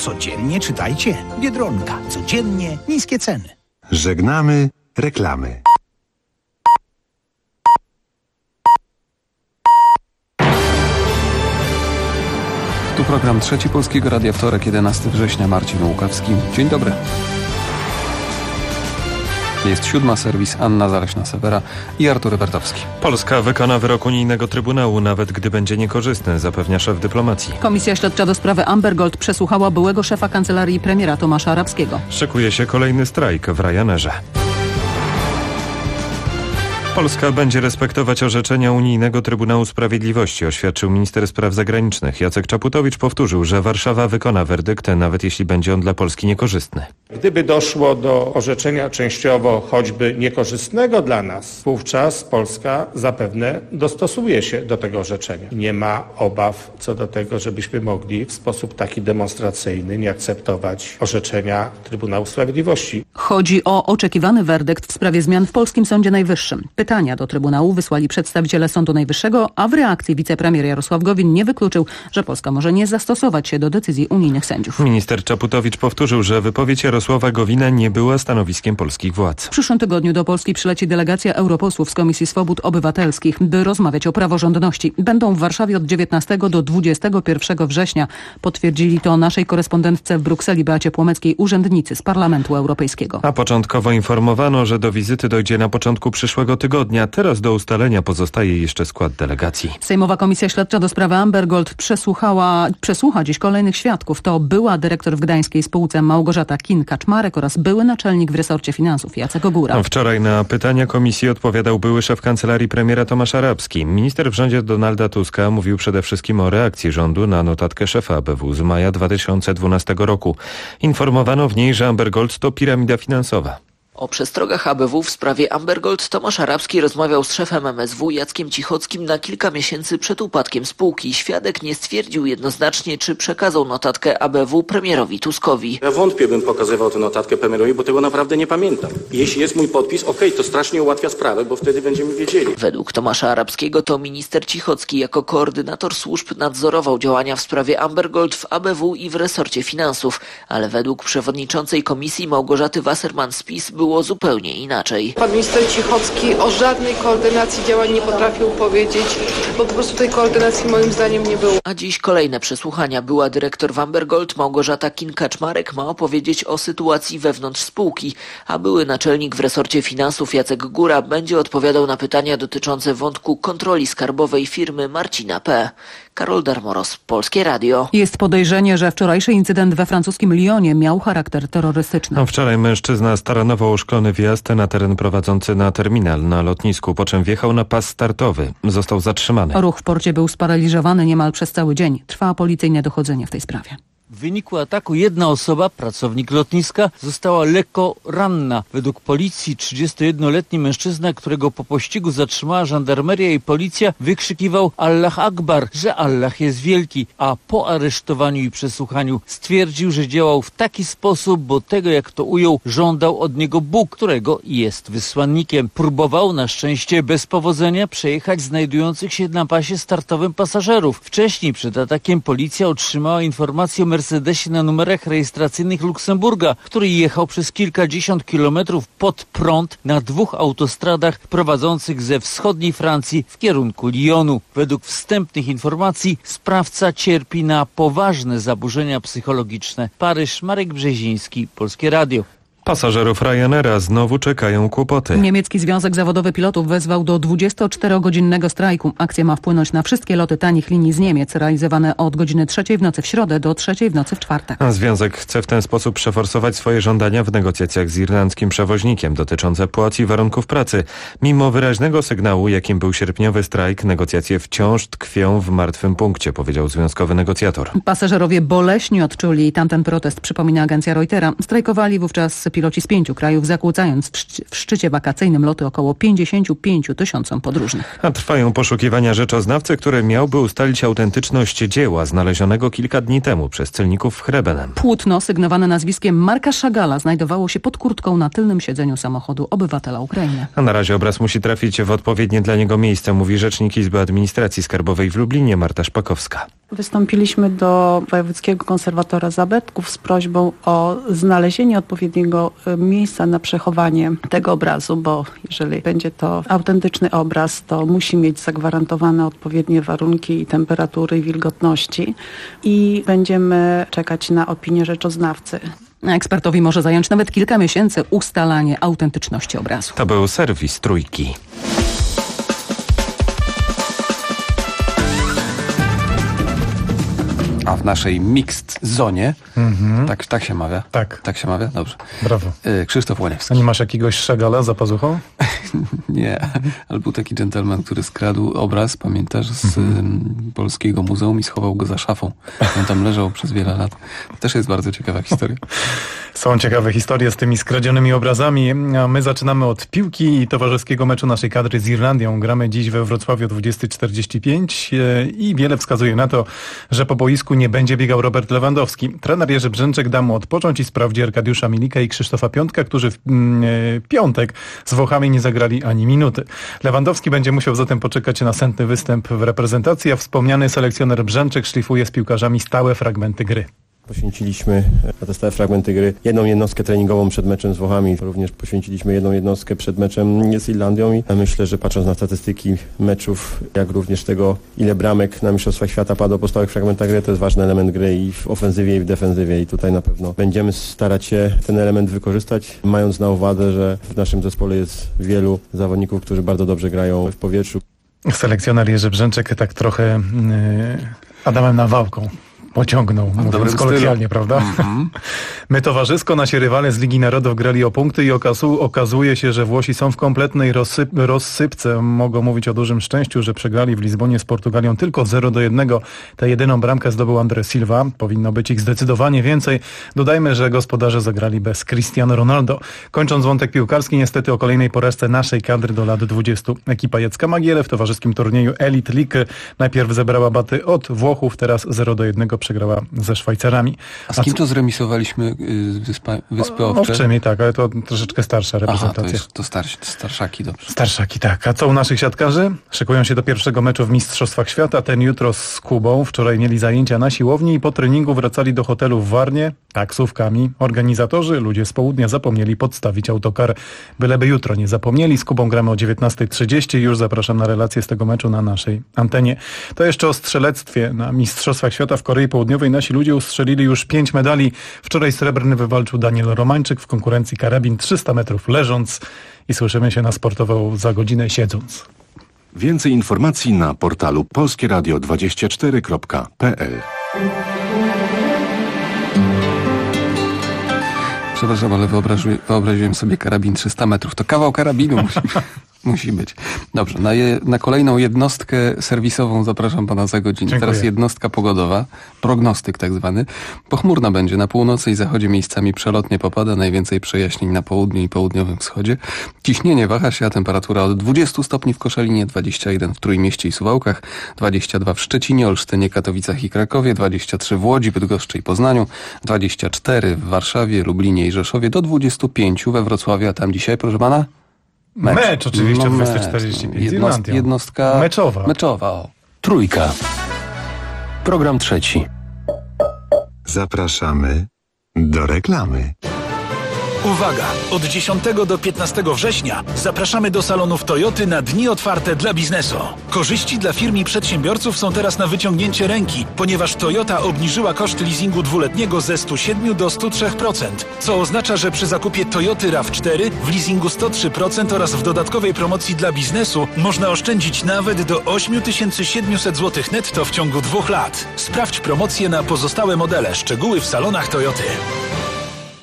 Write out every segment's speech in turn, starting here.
Codziennie czytajcie Biedronka. Codziennie niskie ceny. Żegnamy reklamy. Tu program Trzeci Polskiego Radia, wtorek, 11 września, Marcin Łukawski. Dzień dobry. Jest 7, serwis Anna Zaleśna-Sewera i Artur Bertowski. Polska wykona wyrok unijnego Trybunału, nawet gdy będzie niekorzystny, zapewnia szef dyplomacji. Komisja śledcza do sprawy Amber Gold przesłuchała byłego szefa kancelarii premiera Tomasza Arabskiego. Szykuje się kolejny strajk w Ryanerze. Polska będzie respektować orzeczenia unijnego Trybunału Sprawiedliwości, oświadczył minister spraw zagranicznych. Jacek Czaputowicz powtórzył, że Warszawa wykona werdykt, nawet jeśli będzie on dla Polski niekorzystny. Gdyby doszło do orzeczenia częściowo choćby niekorzystnego dla nas, wówczas Polska zapewne dostosuje się do tego orzeczenia. Nie ma obaw co do tego, żebyśmy mogli w sposób taki demonstracyjny nie akceptować orzeczenia Trybunału Sprawiedliwości. Chodzi o oczekiwany werdykt w sprawie zmian w polskim Sądzie Najwyższym. Pytania do Trybunału wysłali przedstawiciele Sądu Najwyższego, a w reakcji wicepremier Jarosław Gowin nie wykluczył, że Polska może nie zastosować się do decyzji unijnych sędziów. Minister Czaputowicz powtórzył, że wypowiedź Jarosława Gowina nie była stanowiskiem polskich władz. W przyszłym tygodniu do Polski przyleci delegacja europosłów z Komisji Swobód Obywatelskich, by rozmawiać o praworządności. Będą w Warszawie od 19 do 21 września. Potwierdzili to naszej korespondentce w Brukseli Beacie Płomeckiej urzędnicy z Parlamentu Europejskiego. A początkowo informowano, że do wizyty dojdzie na początku przyszłego tygodnia. Teraz do ustalenia pozostaje jeszcze skład delegacji. Sejmowa Komisja Śledcza do sprawy Amber Gold przesłucha dziś kolejnych świadków. To była dyrektor w gdańskiej spółce Małgorzata Kin-Kaczmarek oraz były naczelnik w resorcie finansów Jacek Ogóra. Wczoraj na pytania komisji odpowiadał były szef kancelarii premiera Tomasz Arabski. Minister w rządzie Donalda Tuska mówił przede wszystkim o reakcji rządu na notatkę szefa ABW z maja 2012 roku. Informowano w niej, że Amber Gold to piramida finansowa. O przestrogach ABW w sprawie Amber Gold Tomasz Arabski rozmawiał z szefem MSW Jackiem Cichockim na kilka miesięcy przed upadkiem spółki. Świadek nie stwierdził jednoznacznie, czy przekazał notatkę ABW premierowi Tuskowi. Ja wątpię, bym pokazywał tę notatkę premierowi, bo tego naprawdę nie pamiętam. Jeśli jest mój podpis, to strasznie ułatwia sprawę, bo wtedy będziemy wiedzieli. Według Tomasza Arabskiego to minister Cichocki jako koordynator służb nadzorował działania w sprawie Amber Gold w ABW i w resorcie finansów, ale według przewodniczącej komisji Małgorzaty Wasserman z PiS było zupełnie inaczej. Pan minister Cichocki o żadnej koordynacji działań nie potrafił powiedzieć, bo po prostu tej koordynacji moim zdaniem nie było. A dziś kolejne przesłuchania. Była dyrektor w Amber Gold Małgorzata Kin-Kaczmarek ma opowiedzieć o sytuacji wewnątrz spółki, a były naczelnik w resorcie finansów Jacek Góra będzie odpowiadał na pytania dotyczące wątku kontroli skarbowej firmy Marcina P. Karol Darmoros, Polskie Radio. Jest podejrzenie, że wczorajszy incydent we francuskim Lyonie miał charakter terrorystyczny. Wczoraj mężczyzna staranował o szklony wjazd na teren prowadzący na terminal na lotnisku, po czym wjechał na pas startowy. Został zatrzymany. Ruch w porcie był sparaliżowany niemal przez cały dzień. Trwa policyjne dochodzenie w tej sprawie. W wyniku ataku jedna osoba, pracownik lotniska, została lekko ranna. Według policji 31-letni mężczyzna, którego po pościgu zatrzymała żandarmeria i policja, wykrzykiwał Allah Akbar, że Allah jest wielki, a po aresztowaniu i przesłuchaniu stwierdził, że działał w taki sposób, bo tego, jak to ujął, żądał od niego Bóg, którego jest wysłannikiem. Próbował, na szczęście bez powodzenia, przejechać znajdujących się na pasie startowym pasażerów. Wcześniej przed atakiem policja otrzymała informację o Mercedesie na numerach rejestracyjnych Luksemburga, który jechał przez kilkadziesiąt kilometrów pod prąd na dwóch autostradach prowadzących ze wschodniej Francji w kierunku Lyonu. Według wstępnych informacji sprawca cierpi na poważne zaburzenia psychologiczne. Paryż, Marek Brzeziński, Polskie Radio. Pasażerów Ryanaira znowu czekają kłopoty. Niemiecki Związek Zawodowy Pilotów wezwał do 24-godzinnego strajku. Akcja ma wpłynąć na wszystkie loty tanich linii z Niemiec, realizowane od godziny 3 w nocy w środę do 3 w nocy w czwartek. A związek chce w ten sposób przeforsować swoje żądania w negocjacjach z irlandzkim przewoźnikiem dotyczące płac i warunków pracy. Mimo wyraźnego sygnału, jakim był sierpniowy strajk, negocjacje wciąż tkwią w martwym punkcie, powiedział związkowy negocjator. Pasażerowie boleśnie odczuli tamten protest, przypomina agencja Reutera. Strajkowali wówczas piloci z 5 krajów, zakłócając w szczycie wakacyjnym loty około 55 000 podróżnych. A trwają poszukiwania rzeczoznawcy, który miałby ustalić autentyczność dzieła znalezionego kilka dni temu przez celników w Chrebenem. Płótno sygnowane nazwiskiem Marka Chagalla znajdowało się pod kurtką na tylnym siedzeniu samochodu obywatela Ukrainy. A na razie obraz musi trafić w odpowiednie dla niego miejsce, mówi rzecznik Izby Administracji Skarbowej w Lublinie Marta Szpakowska. Wystąpiliśmy do wojewódzkiego konserwatora zabytków z prośbą o znalezienie odpowiedniego miejsca na przechowanie tego obrazu, bo jeżeli będzie to autentyczny obraz, to musi mieć zagwarantowane odpowiednie warunki temperatury i wilgotności i będziemy czekać na opinię rzeczoznawcy. Ekspertowi może zająć nawet kilka miesięcy ustalanie autentyczności obrazu. To był serwis Trójki. A w naszej mixed zonie, tak się mawia? Tak się mawia? Dobrze. Brawo. Krzysztof Łaniewski. A nie masz jakiegoś Chagalla za pazuchą? Nie, ale był taki dżentelman, który skradł obraz, pamiętasz, z Polskiego Muzeum i schował go za szafą. On tam leżał przez wiele lat. To też jest bardzo ciekawa historia. Są ciekawe historie z tymi skradzionymi obrazami, a my zaczynamy od piłki i towarzyskiego meczu naszej kadry z Irlandią. Gramy dziś we Wrocławiu o 20:45 i wiele wskazuje na to, że po boisku nie będzie biegał Robert Lewandowski. Trener Jerzy Brzęczek da mu odpocząć i sprawdzi Arkadiusza Milika i Krzysztofa Piątka, którzy w piątek z Włochami nie zagrali ani minuty. Lewandowski będzie musiał zatem poczekać na następny występ w reprezentacji, a wspomniany selekcjoner Brzęczek szlifuje z piłkarzami stałe fragmenty gry. Poświęciliśmy na te stałe fragmenty gry jedną jednostkę treningową przed meczem z Włochami. Również poświęciliśmy jedną jednostkę przed meczem z Irlandią i myślę, że patrząc na statystyki meczów, jak również tego, ile bramek na Mistrzostwach Świata padło po stałych fragmentach gry, to jest ważny element gry i w ofensywie i w defensywie i tutaj na pewno będziemy starać się ten element wykorzystać, mając na uwadze, że w naszym zespole jest wielu zawodników, którzy bardzo dobrze grają w powietrzu. Selekcjoner Jerzy Brzęczek tak trochę Adamem Nawałką pociągnął, mówiąc kolokwialnie, prawda? My towarzysko, nasi rywale z Ligi Narodów grali o punkty i okazuje się, że Włosi są w kompletnej rozsypce. Mogą mówić o dużym szczęściu, że przegrali w Lizbonie z Portugalią tylko 0-1. Tę jedyną bramkę zdobył André Silva. Powinno być ich zdecydowanie więcej. Dodajmy, że gospodarze zagrali bez Cristiano Ronaldo. Kończąc wątek piłkarski, niestety o kolejnej porażce naszej kadry do lat 20. Ekipa Jacka Magiele w towarzyskim turnieju Elite League najpierw zebrała baty od Włochów, teraz 0-1 przegrała ze Szwajcarami. A z kim to zremisowaliśmy Wyspy Owcze? Owczymi, tak, ale to troszeczkę starsza reprezentacja. To starszaki, dobrze. Starszaki, tak. A co u naszych siatkarzy? Szykują się do pierwszego meczu w Mistrzostwach Świata, ten jutro z Kubą. Wczoraj mieli zajęcia na siłowni i po treningu wracali do hotelu w Warnie taksówkami. Organizatorzy, ludzie z południa, zapomnieli podstawić autokar. Byleby jutro nie zapomnieli. Z Kubą gramy o 19:30. Już zapraszam na relację z tego meczu na naszej antenie. To jeszcze o strzelectwie. Na Mistrzostwach Świata w Korei Południowej nasi ludzie ustrzelili już 5 medali. Wczoraj srebrny wywalczył Daniel Romańczyk w konkurencji karabin 300 metrów leżąc i słyszymy się na sportową za godzinę siedząc. Więcej informacji na portalu polskieradio24.pl. Przepraszam, ale wyobraziłem sobie karabin 300 metrów. To kawał karabinu musi być. Dobrze, na kolejną jednostkę serwisową zapraszam pana za godzinę. Dziękuję. Teraz jednostka pogodowa, prognostyk tak zwany. Pochmurna będzie na północy i zachodzie, miejscami przelotnie popada, najwięcej przejaśnień na południu i południowym wschodzie. Ciśnienie waha się, a temperatura od 20 stopni w Koszalinie, 21 w Trójmieście i Suwałkach, 22 w Szczecinie, Olsztynie, Katowicach i Krakowie, 23 w Łodzi, Bydgoszczy i Poznaniu, 24 w Warszawie, Lublinie i Rzeszowie, do 25 we Wrocławiu, a tam dzisiaj, proszę pana? Mecz oczywiście o 20:45. Jednostka meczowa. O. Trójka. Program trzeci. Zapraszamy do reklamy. Uwaga! Od 10 do 15 września zapraszamy do salonów Toyoty na dni otwarte dla biznesu. Korzyści dla firm i przedsiębiorców są teraz na wyciągnięcie ręki, ponieważ Toyota obniżyła koszt leasingu dwuletniego ze 107 do 103%, co oznacza, że przy zakupie Toyoty RAV4 w leasingu 103% oraz w dodatkowej promocji dla biznesu można oszczędzić nawet do 8700 zł netto w ciągu 2 lat. Sprawdź promocje na pozostałe modele. Szczegóły w salonach Toyoty.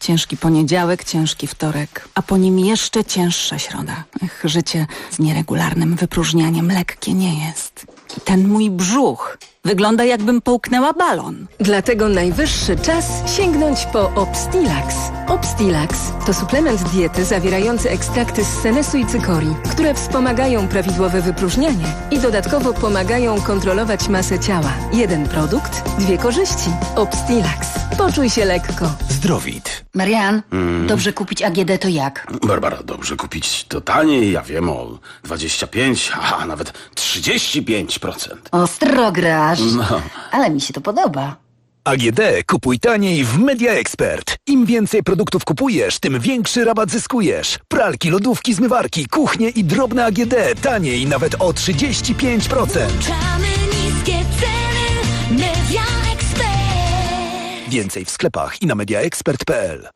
Ciężki poniedziałek, ciężki wtorek, a po nim jeszcze cięższa środa. Życie z nieregularnym wypróżnianiem lekkie nie jest. I ten mój brzuch wygląda, jakbym połknęła balon. Dlatego najwyższy czas sięgnąć po Obstilax. Obstilax to suplement diety zawierający ekstrakty z senesu i cykorii, które wspomagają prawidłowe wypróżnianie i dodatkowo pomagają kontrolować masę ciała. Jeden produkt, dwie korzyści. Obstilax. Poczuj się lekko. Zdrowit. Marian, dobrze kupić AGD to jak? Barbara, dobrze kupić to taniej, ja wiem, o 25, a nawet 35%. Ostro grasz. No. Ale mi się to podoba. AGD kupuj taniej w Media Expert. Im więcej produktów kupujesz, tym większy rabat zyskujesz. Pralki, lodówki, zmywarki, kuchnie i drobne AGD taniej nawet o 35%. Niskie ceny Media Expert. Więcej w sklepach i na mediaexpert.pl.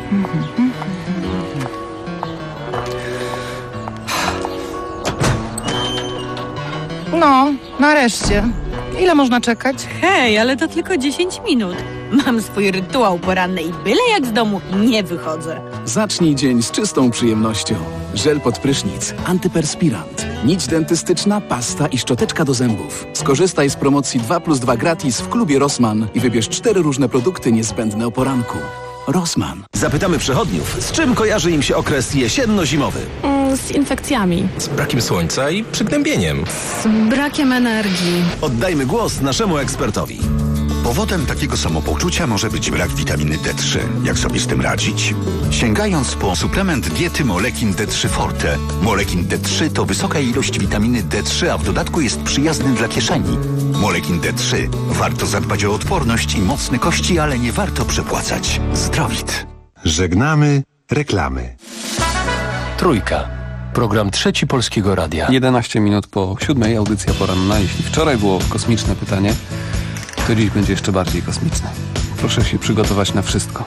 No, nareszcie. Ile można czekać? Hej, ale to tylko 10 minut. Mam swój rytuał poranny i byle jak z domu nie wychodzę. Zacznij dzień z czystą przyjemnością. Żel pod prysznic, antyperspirant, nić dentystyczna, pasta i szczoteczka do zębów. Skorzystaj z promocji 2+2 gratis w klubie Rossmann i wybierz 4 różne produkty niezbędne o poranku. Rossmann. Zapytamy przechodniów, z czym kojarzy im się okres jesienno-zimowy? Z infekcjami. Z brakiem słońca i przygnębieniem. Z brakiem energii. Oddajmy głos naszemu ekspertowi. Powodem takiego samopoczucia może być brak witaminy D3. Jak sobie z tym radzić? Sięgając po suplement diety Molekin D3 Forte. Molekin D3 to wysoka ilość witaminy D3, a w dodatku jest przyjazny dla kieszeni. Molekin D3. Warto zadbać o odporność i mocne kości, ale nie warto przepłacać. Zdrowit. Żegnamy reklamy. Trójka. Program Trzeci Polskiego Radia. 11 minut po 7, audycja poranna. Jeśli wczoraj było kosmiczne pytanie, to dziś będzie jeszcze bardziej kosmiczne. Proszę się przygotować na wszystko.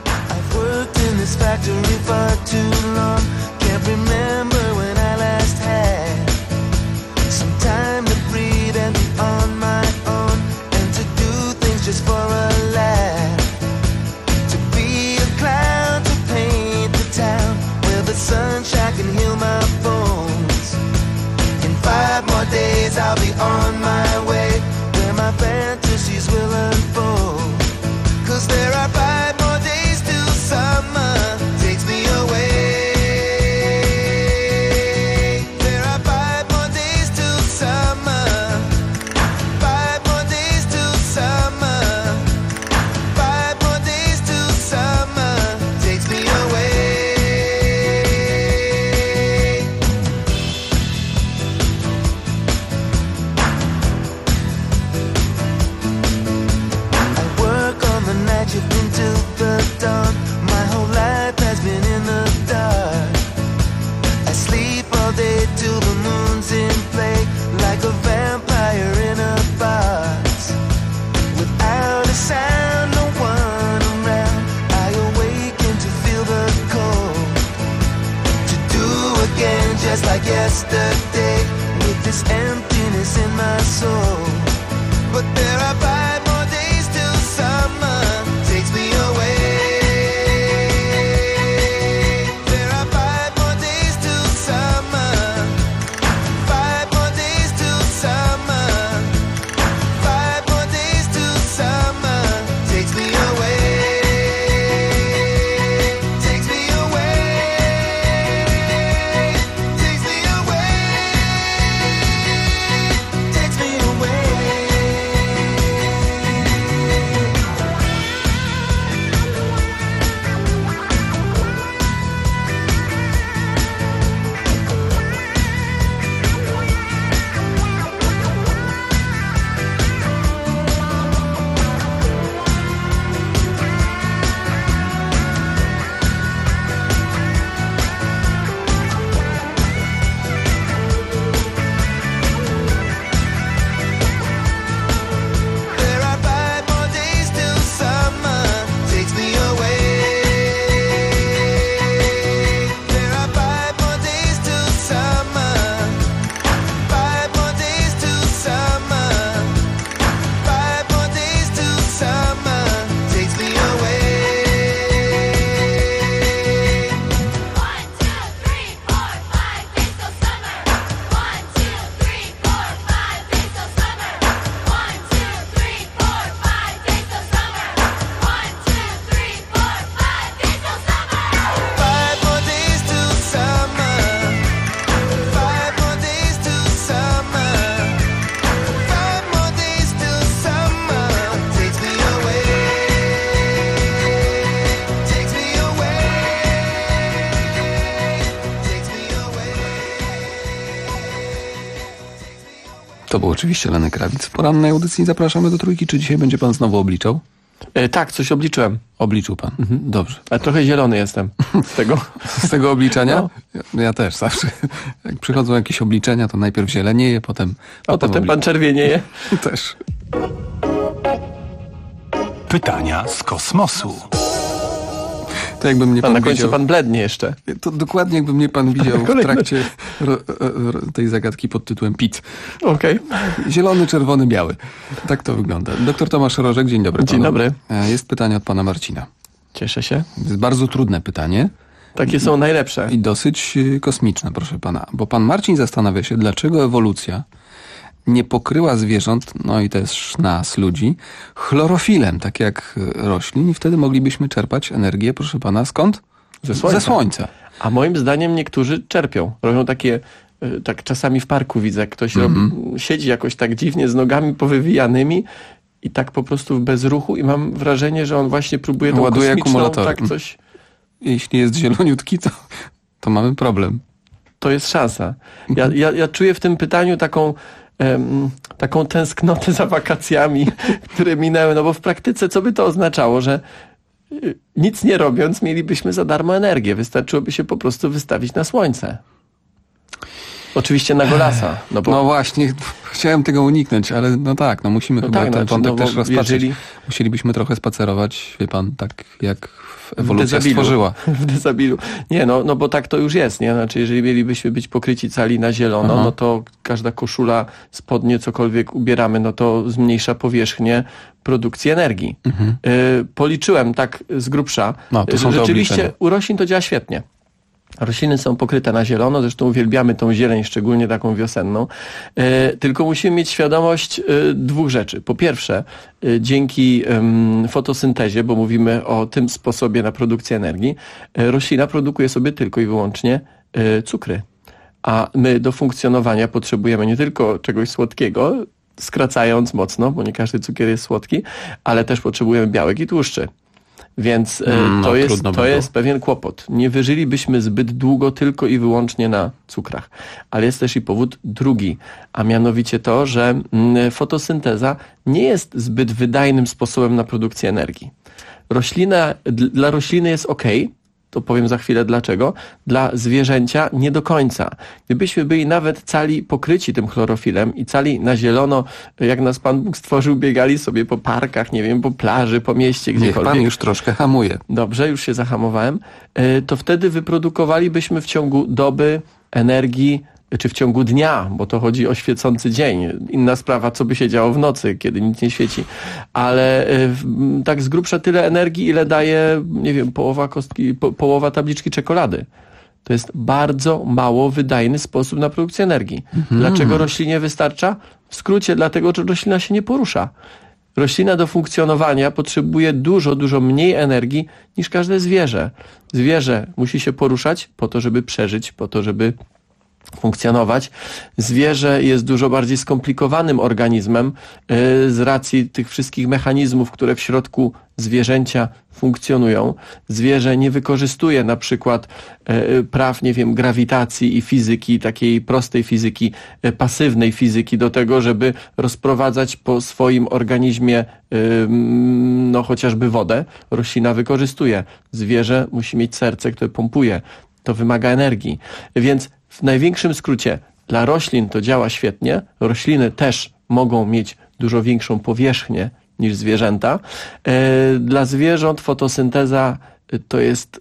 I'll be on my way where my fantasies will unfold. 'Cause there are 5 more days till summer takes me away. There are 5 more days till summer. 5 more days till summer. 5 more days till summer takes me away. Until the dawn, my whole life has been in the dark. I sleep all day till the moon's in play, like a vampire in a box. Without a sound, no one around, I awaken to feel the cold. To do again just like yesterday, with this emptiness in my soul. But there are 5 more days till summer takes me away. There are 5 more days till summer. 5 more days till summer. 5 more days till summer takes me away. Takes me away. Takes me away. To był oczywiście Lenny Kravitz. W porannej audycji zapraszamy do Trójki. Czy dzisiaj będzie pan znowu obliczał? Tak, coś obliczyłem. Obliczył pan. Dobrze. Ale trochę zielony jestem z tego. Z tego obliczania? No. Ja też zawsze. Jak przychodzą jakieś obliczenia, to najpierw zielenieje, potem pan czerwienieje? Też. Pytania z kosmosu. To jakby mnie pan na końcu widział, pan blednie jeszcze. To dokładnie jakby mnie pan widział w trakcie tej zagadki pod tytułem PIT. Okej. Zielony, czerwony, biały. Tak to wygląda. Doktor Tomasz Rożek, dzień dobry. Dzień dobry. Jest pytanie od pana Marcina. Cieszę się. Jest bardzo trudne pytanie. Takie są najlepsze. I dosyć kosmiczne, proszę pana. Bo pan Marcin zastanawia się, dlaczego ewolucja nie pokryła zwierząt, no i też nas, ludzi, chlorofilem, tak jak roślin, i wtedy moglibyśmy czerpać energię, proszę pana, skąd? Ze słońca. A moim zdaniem niektórzy czerpią. Robią takie, tak czasami w parku widzę, jak ktoś siedzi jakoś tak dziwnie z nogami powywijanymi i tak po prostu bez ruchu, i mam wrażenie, że on właśnie próbuje tą ładuje kosmiczną, akumulatory. tak coś. Jeśli jest zieloniutki, to mamy problem. To jest szansa. Ja czuję w tym pytaniu taką tęsknotę za wakacjami, które minęły, no bo w praktyce co by to oznaczało, że nic nie robiąc mielibyśmy za darmo energię. Wystarczyłoby się po prostu wystawić na słońce. Oczywiście na golasa. No właśnie, chciałem tego uniknąć, ale musimy chyba ten wątek też rozpatrzyć. Musielibyśmy trochę spacerować, wie pan, tak jak ewolucja stworzyła. W dezabilu. Nie, no bo tak to już jest, nie? Znaczy, jeżeli mielibyśmy być pokryci cali na zielono, no to każda koszula, spodnie, cokolwiek ubieramy, no to zmniejsza powierzchnię produkcji energii. Policzyłem tak z grubsza, że rzeczywiście u roślin to działa świetnie. Rośliny są pokryte na zielono, zresztą uwielbiamy tą zieleń, szczególnie taką wiosenną. Tylko musimy mieć świadomość dwóch rzeczy. Po pierwsze, dzięki fotosyntezie, bo mówimy o tym sposobie na produkcję energii, roślina produkuje sobie tylko i wyłącznie cukry. A my do funkcjonowania potrzebujemy nie tylko czegoś słodkiego, skracając mocno, bo nie każdy cukier jest słodki, ale też potrzebujemy białek i tłuszczy. Więc to jest pewien kłopot. Nie wyżylibyśmy zbyt długo tylko i wyłącznie na cukrach. Ale jest też i powód drugi, a mianowicie to, że fotosynteza nie jest zbyt wydajnym sposobem na produkcję energii. Dla rośliny jest okej, to powiem za chwilę dlaczego, dla zwierzęcia nie do końca. Gdybyśmy byli nawet cali pokryci tym chlorofilem i cali na zielono, jak nas Pan Bóg stworzył, biegali sobie po parkach, nie wiem, po plaży, po mieście, gdziekolwiek. Niech Pan już troszkę hamuje. Dobrze, już się zahamowałem. To wtedy wyprodukowalibyśmy w ciągu doby energii, czy w ciągu dnia, bo to chodzi o świecący dzień. Inna sprawa, co by się działo w nocy, kiedy nic nie świeci. Ale tak z grubsza tyle energii, ile daje, nie wiem, połowa tabliczki czekolady. To jest bardzo mało wydajny sposób na produkcję energii. Dlaczego roślinie wystarcza? W skrócie dlatego, że roślina się nie porusza. Roślina do funkcjonowania potrzebuje dużo mniej energii niż każde zwierzę. Zwierzę musi się poruszać po to, żeby przeżyć, po to, żeby funkcjonować. Zwierzę jest dużo bardziej skomplikowanym organizmem z racji tych wszystkich mechanizmów, które w środku zwierzęcia funkcjonują. Zwierzę nie wykorzystuje na przykład praw, nie wiem, grawitacji i fizyki, takiej prostej fizyki, pasywnej fizyki do tego, żeby rozprowadzać po swoim organizmie chociażby wodę. Roślina wykorzystuje. Zwierzę musi mieć serce, które pompuje. To wymaga energii. Więc w największym skrócie dla roślin to działa świetnie. Rośliny też mogą mieć dużo większą powierzchnię niż zwierzęta. Dla zwierząt fotosynteza to jest,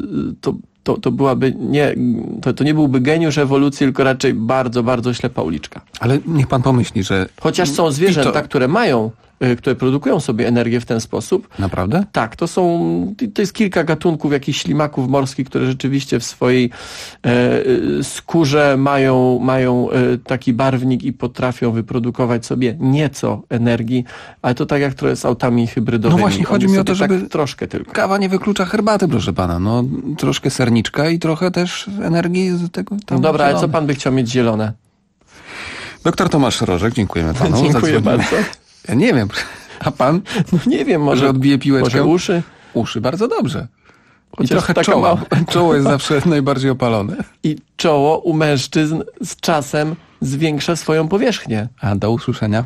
to nie byłby geniusz ewolucji, tylko raczej bardzo ślepa uliczka. Ale niech pan pomyśli, że... Chociaż są zwierzęta, które produkują sobie energię w ten sposób. Naprawdę? Tak, to jest kilka gatunków jakichś ślimaków morskich, które rzeczywiście w swojej skórze mają taki barwnik i potrafią wyprodukować sobie nieco energii, ale to tak jak trochę z autami hybrydowymi. No właśnie, chodzi mi o to, żeby tak troszkę tylko. Kawa nie wyklucza herbaty, proszę pana. No, troszkę serniczka i trochę też energii z tego tam. Dobra, ale co pan by chciał mieć zielone? Doktor Tomasz Rożek, dziękujemy panu. Dziękuję bardzo. Ja nie wiem, a pan? No nie wiem, może odbije piłeczkę? Może uszy? Uszy bardzo dobrze. I chociaż trochę czoła. Czoło jest zawsze najbardziej opalone. I czoło u mężczyzn z czasem zwiększa swoją powierzchnię. A do usłyszenia.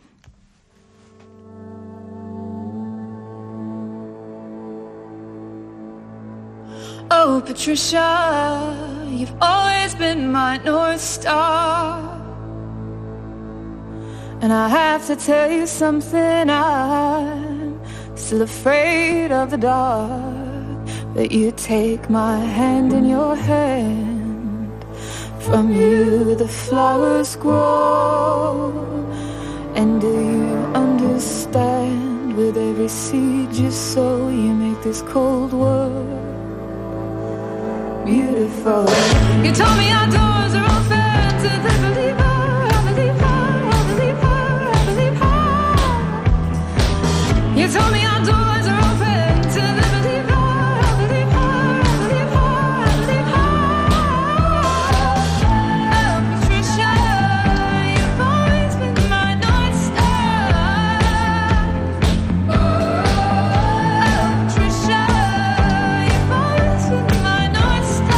Oh, Patricia, you've always been my North Star. And I have to tell you something, I'm still afraid of the dark. But you take my hand in your hand, from you the flowers grow. And do you understand, with every seed you sow, you make this cold world beautiful. You told me our doors are open to the believer, I believe her, I believe her, I believe her. You told me our doors are open to the believer, I believe her, I believe her, I believe her. Oh, Patricia, you've always been my North Star. Oh, Patricia, you've always been my North Star.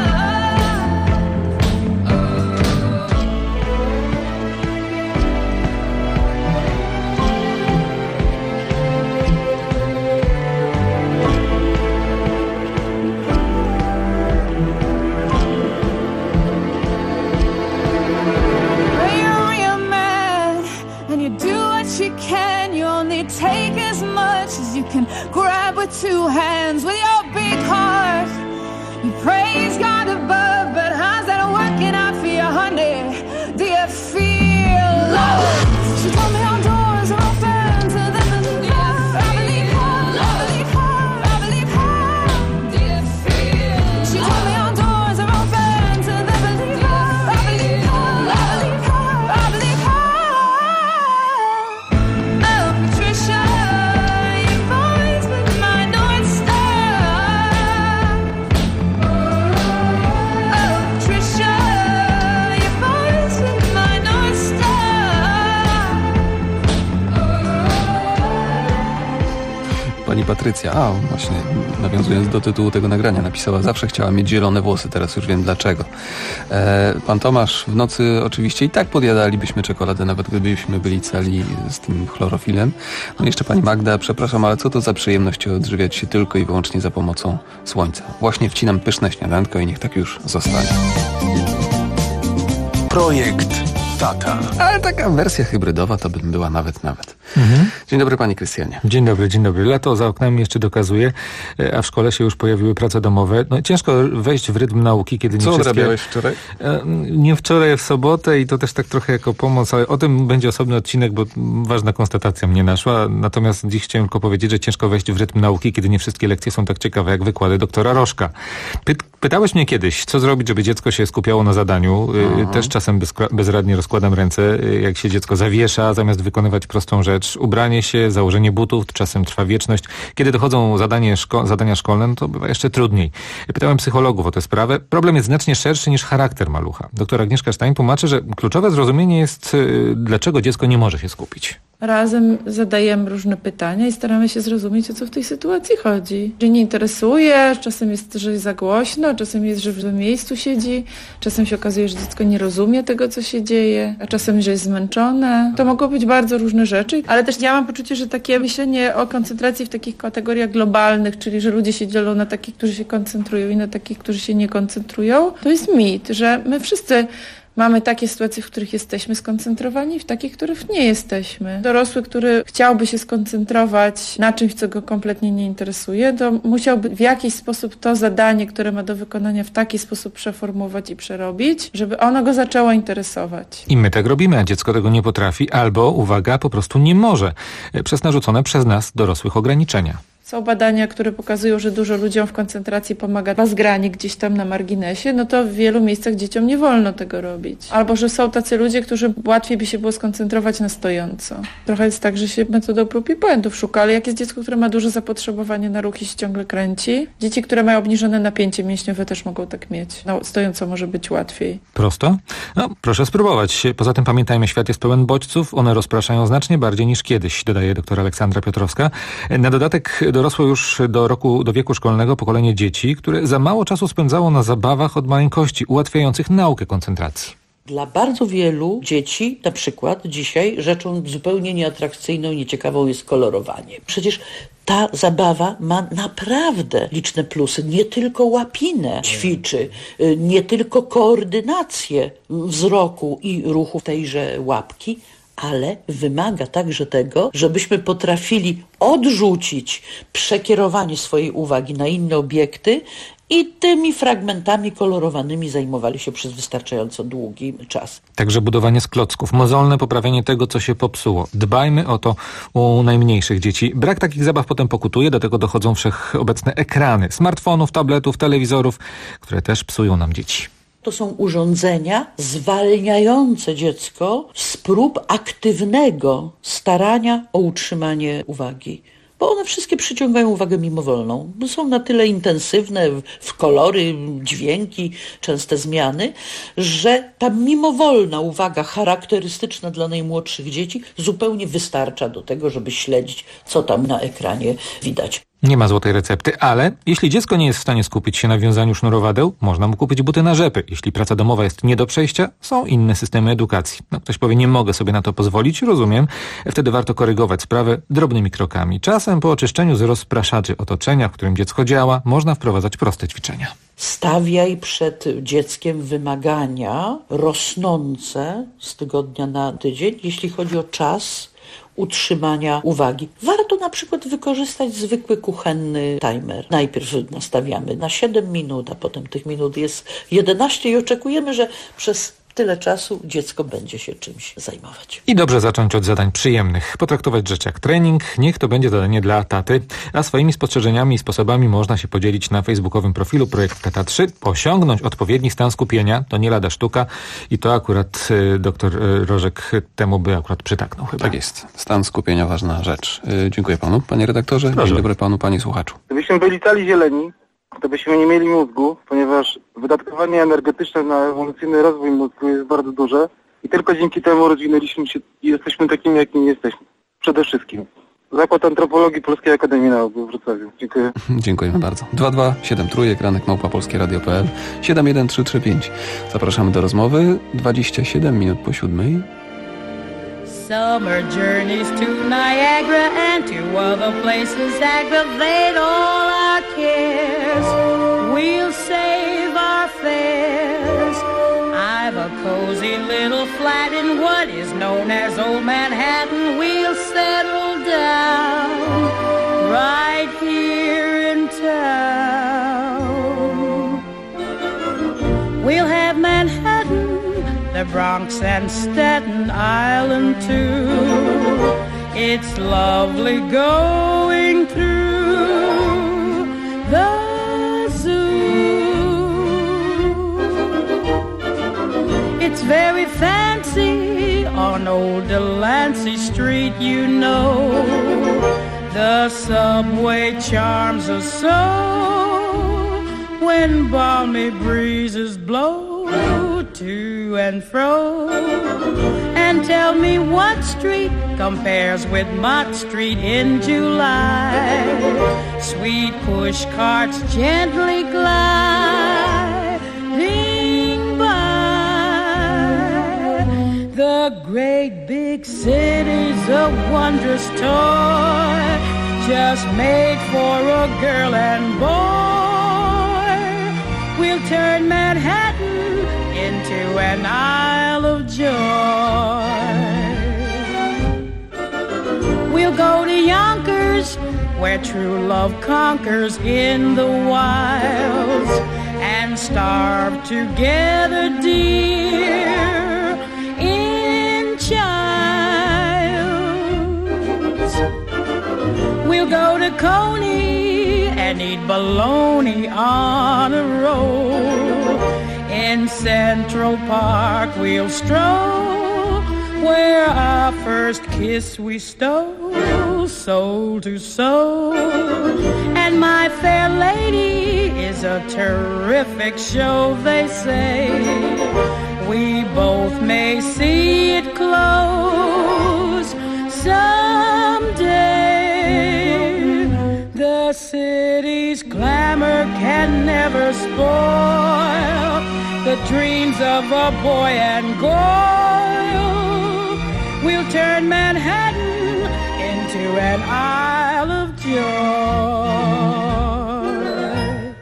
Take as much as you can grab with two hands. With your big heart, you praise God above, but how's that working out for you, honey? Do you feel love? She told me our doors are open to the believer. I believe her, I believe her, I believe her. Do you feel love? She told me our doors are open to the believer. I believe her, I believe her, I believe her. Oh, Patricia, you've always been my North Star. Oh, Patricia, you've always been my North Star. Pani Patrycja, właśnie nawiązując do tytułu tego nagrania, napisała: zawsze chciała mieć zielone włosy, teraz już wiem dlaczego. Pan Tomasz: w nocy oczywiście i tak podjadalibyśmy czekoladę, nawet gdybyśmy byli cali z tym chlorofilem. No i jeszcze pani Magda: przepraszam, ale co to za przyjemność odżywiać się tylko i wyłącznie za pomocą słońca. Właśnie wcinam pyszne śniadanko i niech tak już zostanie. Projekt Tata. Ale taka wersja hybrydowa to bym była nawet. Dzień dobry, panie Krystianie. Dzień dobry, dzień dobry. Lato za oknami jeszcze dokazuje, a w szkole się już pojawiły prace domowe. No, ciężko wejść w rytm nauki, kiedy nie Co wszystkie... odrabiałeś wczoraj? Nie wczoraj, w sobotę i to też tak trochę jako pomoc, ale o tym będzie osobny odcinek, bo ważna konstatacja mnie naszła. Natomiast dziś chciałem tylko powiedzieć, że ciężko wejść w rytm nauki, kiedy nie wszystkie lekcje są tak ciekawe jak wykłady doktora Rożka. Pytałeś mnie kiedyś, co zrobić, żeby dziecko się skupiało na zadaniu. Też czasem bezradnie rozkładam ręce, jak się dziecko zawiesza, zamiast wykonywać prostą rzecz. Ubranie się, założenie butów, czasem trwa wieczność. Kiedy dochodzą zadania szkolne, no to bywa jeszcze trudniej. Pytałem psychologów o tę sprawę. Problem jest znacznie szerszy niż charakter malucha. Doktor Agnieszka Stein tłumaczy, że kluczowe zrozumienie jest, dlaczego dziecko nie może się skupić. Razem zadajemy różne pytania i staramy się zrozumieć, o co w tej sytuacji chodzi. Że nie interesuje, czasem jest, że jest za głośno, czasem jest, że w złym miejscu siedzi, czasem się okazuje, że dziecko nie rozumie tego, co się dzieje, a czasem, że jest zmęczone. To mogą być bardzo różne rzeczy, ale też ja mam poczucie, że takie myślenie o koncentracji w takich kategoriach globalnych, czyli że ludzie się dzielą na takich, którzy się koncentrują i na takich, którzy się nie koncentrują, to jest mit, że my wszyscy mamy takie sytuacje, w których jesteśmy skoncentrowani, w takich, w których nie jesteśmy. Dorosły, który chciałby się skoncentrować na czymś, co go kompletnie nie interesuje, to musiałby w jakiś sposób to zadanie, które ma do wykonania, w taki sposób przeformułować i przerobić, żeby ono go zaczęło interesować. I my tak robimy, a dziecko tego nie potrafi albo, uwaga, po prostu nie może, przez narzucone przez nas dorosłych ograniczenia. Są badania, które pokazują, że dużo ludziom w koncentracji pomaga bazgranie gdzieś tam na marginesie, no to w wielu miejscach dzieciom nie wolno tego robić. Albo, że są tacy ludzie, którzy łatwiej by się było skoncentrować na stojąco. Trochę jest tak, że się metodą prób i błędów szuka, ale jak jest dziecko, które ma duże zapotrzebowanie na ruch i się ciągle kręci, dzieci, które mają obniżone napięcie mięśniowe, też mogą tak mieć. No, stojąco może być łatwiej. Prosto? No, proszę spróbować. Poza tym pamiętajmy, świat jest pełen bodźców, one rozpraszają znacznie bardziej niż kiedyś, dodaje doktor Aleksandra Piotrowska. Na dodatek dorosło już do wieku szkolnego pokolenie dzieci, które za mało czasu spędzało na zabawach od maleńkości, ułatwiających naukę koncentracji. Dla bardzo wielu dzieci, na przykład dzisiaj, rzeczą zupełnie nieatrakcyjną, nieciekawą jest kolorowanie. Przecież ta zabawa ma naprawdę liczne plusy. Nie tylko łapinę ćwiczy, nie tylko koordynację wzroku i ruchu tejże łapki, ale wymaga także tego, żebyśmy potrafili odrzucić przekierowanie swojej uwagi na inne obiekty i tymi fragmentami kolorowanymi zajmowali się przez wystarczająco długi czas. Także budowanie z klocków, mozolne poprawianie tego, co się popsuło. Dbajmy o to u najmniejszych dzieci. Brak takich zabaw potem pokutuje, do tego dochodzą wszechobecne ekrany smartfonów, tabletów, telewizorów, które też psują nam dzieci. To są urządzenia zwalniające dziecko z prób aktywnego starania o utrzymanie uwagi. Bo one wszystkie przyciągają uwagę mimowolną. Są na tyle intensywne w kolory, dźwięki, częste zmiany, że ta mimowolna uwaga charakterystyczna dla najmłodszych dzieci zupełnie wystarcza do tego, żeby śledzić, co tam na ekranie widać. Nie ma złotej recepty, ale jeśli dziecko nie jest w stanie skupić się na wiązaniu sznurowadeł, można mu kupić buty na rzepy. Jeśli praca domowa jest nie do przejścia, są inne systemy edukacji. Ktoś powie, nie mogę sobie na to pozwolić, rozumiem. Wtedy warto korygować sprawę drobnymi krokami. Czasem po oczyszczeniu z rozpraszaczy otoczenia, w którym dziecko działa, można wprowadzać proste ćwiczenia. Stawiaj przed dzieckiem wymagania rosnące z tygodnia na tydzień, jeśli chodzi o czas utrzymania uwagi. Warto na przykład wykorzystać zwykły kuchenny timer. Najpierw nastawiamy na 7 minut, a potem tych minut jest 11 i oczekujemy, że przez tyle czasu dziecko będzie się czymś zajmować. I dobrze zacząć od zadań przyjemnych. Potraktować rzecz jak trening, niech to będzie zadanie dla taty, a swoimi spostrzeżeniami i sposobami można się podzielić na facebookowym profilu Projekt Tata 3. Osiągnąć odpowiedni stan skupienia to nie lada sztuka i to akurat doktor Rożek temu by akurat przytaknął chyba. Tak jest. Stan skupienia ważna rzecz. Dziękuję panu, panie redaktorze. Proszę. Dzień dobry panu, panie słuchaczu. Gdybyśmy byli cali zieleni, to byśmy nie mieli mózgu, ponieważ wydatkowanie energetyczne na ewolucyjny rozwój mózgu jest bardzo duże i tylko dzięki temu rozwinęliśmy się i jesteśmy takimi, jakimi jesteśmy. Przede wszystkim. Zakład Antropologii Polskiej Akademii Nauk w Wrocławiu. Dziękuję. Dziękujemy bardzo. 2273 @polskieradio.pl 71335. Zapraszamy do rozmowy. 27 minut po 7. Summer journeys to Niagara and to other places aggravate all our cares. We'll save our fares. I've a cozy little flat in what is known as Old Manhattan. We'll settle down right here in town. We'll have Manhattan, the Bronx and Staten Island too. It's lovely going through the zoo. It's very fancy on old Delancey Street, you know. The subway charms us so when balmy breezes blow to and fro. And tell me what street compares with Mott Street in July. Sweet push carts gently gliding by. The great big city's a wondrous toy, just made for a girl and boy. We'll turn Manhattan into an Isle of Joy. We'll go to Yonkers, where true love conquers in the wilds, and starve together, dear, in childs. We'll go to Coney and eat bologna on a roll. In Central Park we'll stroll, where our first kiss we stole, soul to soul. And My Fair Lady is a terrific show, they say. We both may see it close someday. The city's glamour can never spoil the dreams of a boy and girl. We'll turn Manhattan into an Isle of Joy.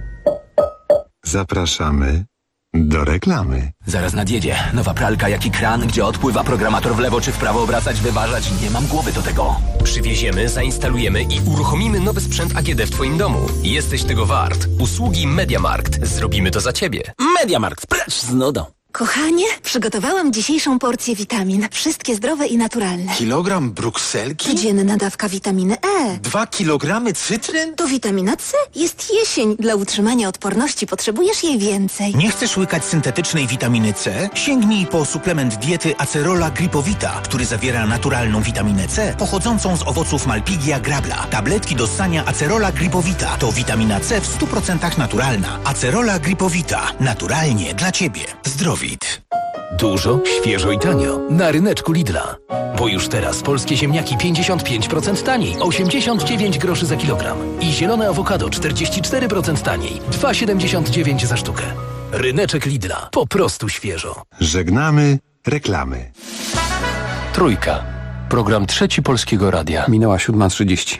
Zapraszamy do reklamy. Zaraz nadjedzie. Nowa pralka jak i kran, gdzie odpływa programator w lewo czy w prawo obracać, wyważać. Nie mam głowy do tego. Przywieziemy, zainstalujemy i uruchomimy nowy sprzęt AGD w Twoim domu. Jesteś tego wart. Usługi MediaMarkt. Zrobimy to za Ciebie. MediaMarkt, precz z nudą. Kochanie, przygotowałam dzisiejszą porcję witamin. Wszystkie zdrowe i naturalne. Kilogram brukselki? Codzienna dawka witaminy E. 2 kilogramy cytryn? To witamina C. Jest jesień. Dla utrzymania odporności potrzebujesz jej więcej. Nie chcesz łykać syntetycznej witaminy C? Sięgnij po suplement diety Acerola Gripowita, który zawiera naturalną witaminę C pochodzącą z owoców Malpighia grabla. Tabletki do ssania Acerola Gripowita to witamina C w 100% naturalna. Acerola Gripowita. Naturalnie dla Ciebie. Zdrowit. Dużo, świeżo i tanio. Na ryneczku Lidla. Bo już teraz polskie ziemniaki 55% taniej, 89 groszy za kilogram. I zielone awokado 44% taniej, 2,79 za sztukę. Ryneczek Lidla. Po prostu świeżo. Żegnamy reklamy. Trójka. Program Trzeci Polskiego Radia. Minęła 7:30.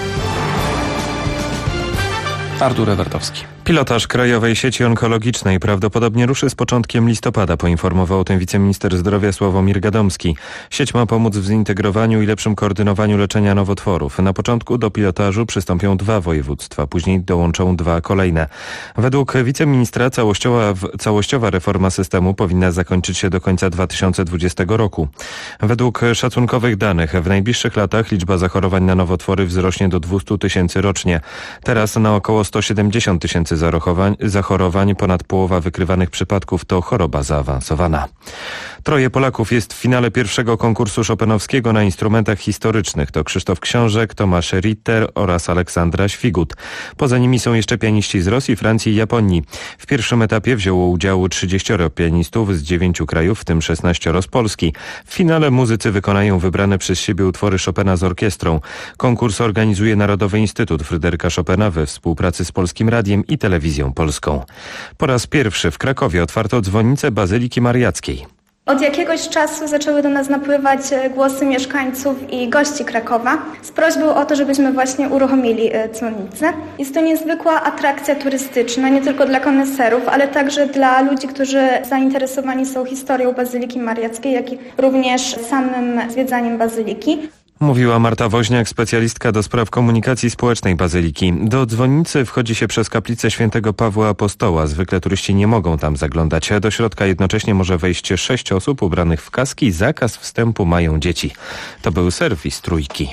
Artur Ewertowski. Pilotaż Krajowej Sieci Onkologicznej prawdopodobnie ruszy z początkiem listopada, poinformował o tym wiceminister zdrowia Sławomir Gadomski. Sieć ma pomóc w zintegrowaniu i lepszym koordynowaniu leczenia nowotworów. Na początku do pilotażu przystąpią 2 województwa, później dołączą 2 kolejne. Według wiceministra całościowa reforma systemu powinna zakończyć się do końca 2020 roku. Według szacunkowych danych w najbliższych latach liczba zachorowań na nowotwory wzrośnie do 200 000 rocznie. Teraz na około 170 000 zachorowań, ponad połowa wykrywanych przypadków to choroba zaawansowana. 3 Polaków jest w finale pierwszego konkursu chopinowskiego na instrumentach historycznych. To Krzysztof Książek, Tomasz Ritter oraz Aleksandra Świgut. Poza nimi są jeszcze pianiści z Rosji, Francji i Japonii. W pierwszym etapie wzięło udział 30 pianistów z 9 krajów, w tym 16 z Polski. W finale muzycy wykonają wybrane przez siebie utwory Chopina z orkiestrą. Konkurs organizuje Narodowy Instytut Fryderyka Chopina we współpracy z Polskim Radiem i Telewizją Polską. Po raz pierwszy w Krakowie otwarto dzwonnicę Bazyliki Mariackiej. Od jakiegoś czasu zaczęły do nas napływać głosy mieszkańców i gości Krakowa z prośbą o to, żebyśmy właśnie uruchomili dzwonnicę. Jest to niezwykła atrakcja turystyczna, nie tylko dla koneserów, ale także dla ludzi, którzy zainteresowani są historią Bazyliki Mariackiej, jak i również samym zwiedzaniem Bazyliki. Mówiła Marta Woźniak, specjalistka do spraw komunikacji społecznej Bazyliki. Do dzwonnicy wchodzi się przez kaplicę Świętego Pawła Apostoła. Zwykle turyści nie mogą tam zaglądać. Do środka jednocześnie może wejść 6 osób ubranych w kaski. Zakaz wstępu mają dzieci. To był serwis Trójki.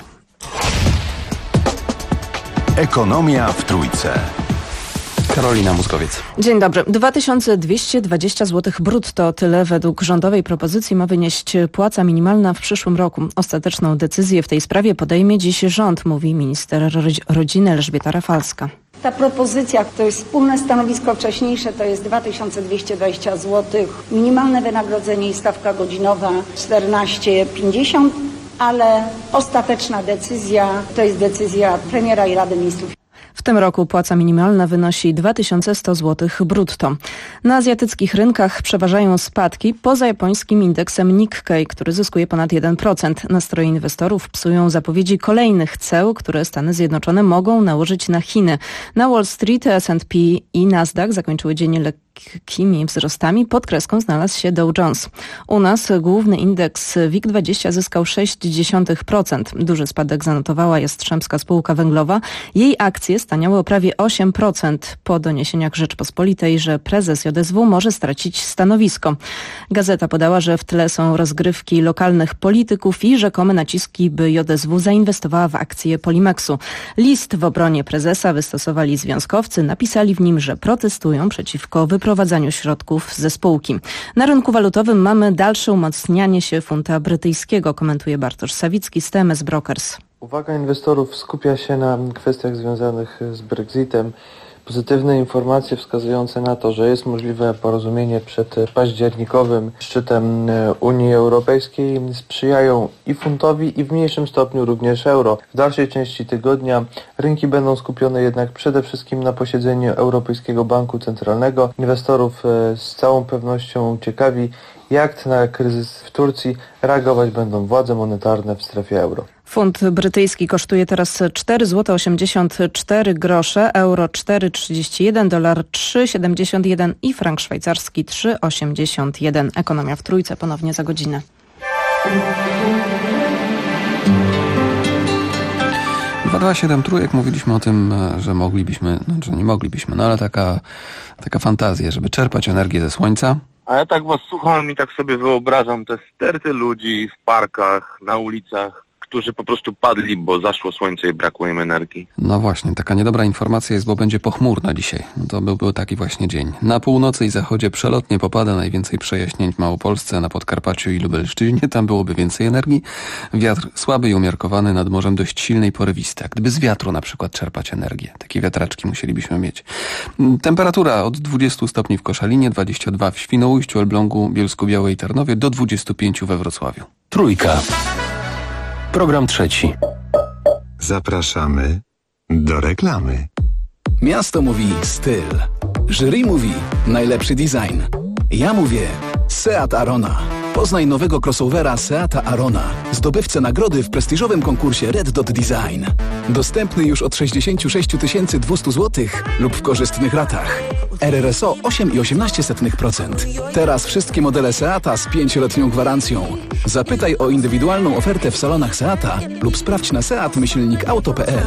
Ekonomia w Trójce. Karolina Mózgowiec. Dzień dobry. 2220 zł brutto. Tyle według rządowej propozycji ma wynieść płaca minimalna w przyszłym roku. Ostateczną decyzję w tej sprawie podejmie dziś rząd, mówi minister rodziny Elżbieta Rafalska. Ta propozycja to jest wspólne stanowisko wcześniejsze, to jest 2220 zł. Minimalne wynagrodzenie i stawka godzinowa 14,50, ale ostateczna decyzja to jest decyzja premiera i Rady Ministrów. W tym roku płaca minimalna wynosi 2100 zł brutto. Na azjatyckich rynkach przeważają spadki poza japońskim indeksem Nikkei, który zyskuje ponad 1%. Nastroje inwestorów psują zapowiedzi kolejnych ceł, które Stany Zjednoczone mogą nałożyć na Chiny. Na Wall Street S&P i Nasdaq zakończyły dzień lekkimi wzrostami. Pod kreską znalazł się Dow Jones. U nas główny indeks WIG20 zyskał 0,6%. Duży spadek zanotowała Jastrzębska Spółka Węglowa. Jej akcje staniały o prawie 8% po doniesieniach Rzeczpospolitej, że prezes JSW może stracić stanowisko. Gazeta podała, że w tle są rozgrywki lokalnych polityków i rzekome naciski, by JSW zainwestowała w akcje Polimexu. List w obronie prezesa wystosowali związkowcy. Napisali w nim, że protestują przeciwko wyprowadzaniu środków ze spółki. Na rynku walutowym mamy dalsze umacnianie się funta brytyjskiego, komentuje Bartosz Sawicki z TMS Brokers. Uwaga inwestorów skupia się na kwestiach związanych z Brexitem. Pozytywne informacje wskazujące na to, że jest możliwe porozumienie przed październikowym szczytem Unii Europejskiej sprzyjają i funtowi, i w mniejszym stopniu również euro. W dalszej części tygodnia rynki będą skupione jednak przede wszystkim na posiedzeniu Europejskiego Banku Centralnego. Inwestorów z całą pewnością ciekawi, jak na kryzys w Turcji reagować będą władze monetarne w strefie euro. Funt brytyjski kosztuje teraz 4,84 zł, euro 4,31, dolar 3,71 i frank szwajcarski 3,81. Ekonomia w Trójce ponownie za godzinę. W 227 Trójek mówiliśmy o tym, że moglibyśmy, że nie moglibyśmy, ale taka fantazja, żeby czerpać energię ze słońca. A ja tak was słucham i tak sobie wyobrażam te sterty ludzi w parkach, na ulicach, którzy po prostu padli, bo zaszło słońce i brakło im energii. No właśnie, taka niedobra informacja jest, bo będzie pochmurno dzisiaj. To był taki właśnie dzień. Na północy i zachodzie przelotnie popada, najwięcej przejaśnień w Małopolsce, na Podkarpaciu i Lubelszczyźnie. Tam byłoby więcej energii. Wiatr słaby i umiarkowany, nad morzem dość silny i porywista. Gdyby z wiatru na przykład czerpać energię. Takie wiatraczki musielibyśmy mieć. Temperatura od 20 stopni w Koszalinie, 22 w Świnoujściu, Elblągu, Bielsku-Białej i Tarnowie, do 25 we Wrocławiu. Trójka. Program trzeci. Zapraszamy do reklamy. Miasto mówi styl. Jury mówi najlepszy design. Ja mówię Seat Arona. Poznaj nowego crossovera Seata Arona. Zdobywcę nagrody w prestiżowym konkursie Red Dot Design. Dostępny już od 66 200 zł lub w korzystnych ratach. RRSO 8,18%. Teraz wszystkie modele Seata z 5-letnią gwarancją. Zapytaj o indywidualną ofertę w salonach Seata lub sprawdź na seat-auto.pl.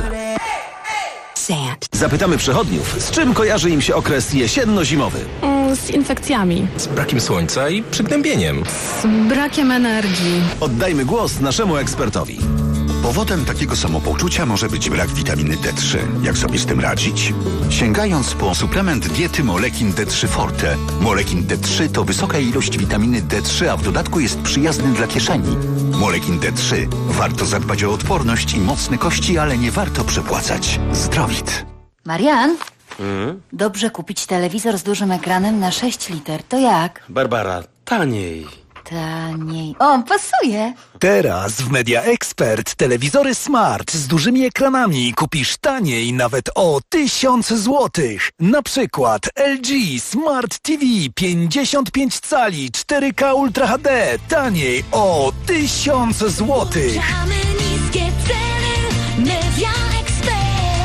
Seat. Zapytamy przechodniów, z czym kojarzy im się okres jesienno-zimowy? Z infekcjami. Z brakiem słońca i przygnębieniem. Z brakiem energii. Oddajmy głos naszemu ekspertowi. Powodem takiego samopoczucia może być brak witaminy D3. Jak sobie z tym radzić? Sięgając po suplement diety Molekin D3 Forte. Molekin D3 to wysoka ilość witaminy D3, a w dodatku jest przyjazny dla kieszeni. Molekin D3. Warto zadbać o odporność i mocne kości, ale nie warto przepłacać. Zdrowit. Marian? Dobrze kupić telewizor z dużym ekranem na 6 liter. To jak? Barbara, taniej. Taniej. O, pasuje. Teraz w Media Expert telewizory smart z dużymi ekranami kupisz taniej nawet o 1000 zł. Na przykład LG Smart TV 55 cali 4K Ultra HD taniej o 1000 zł. Niskie ceny, Media Expert.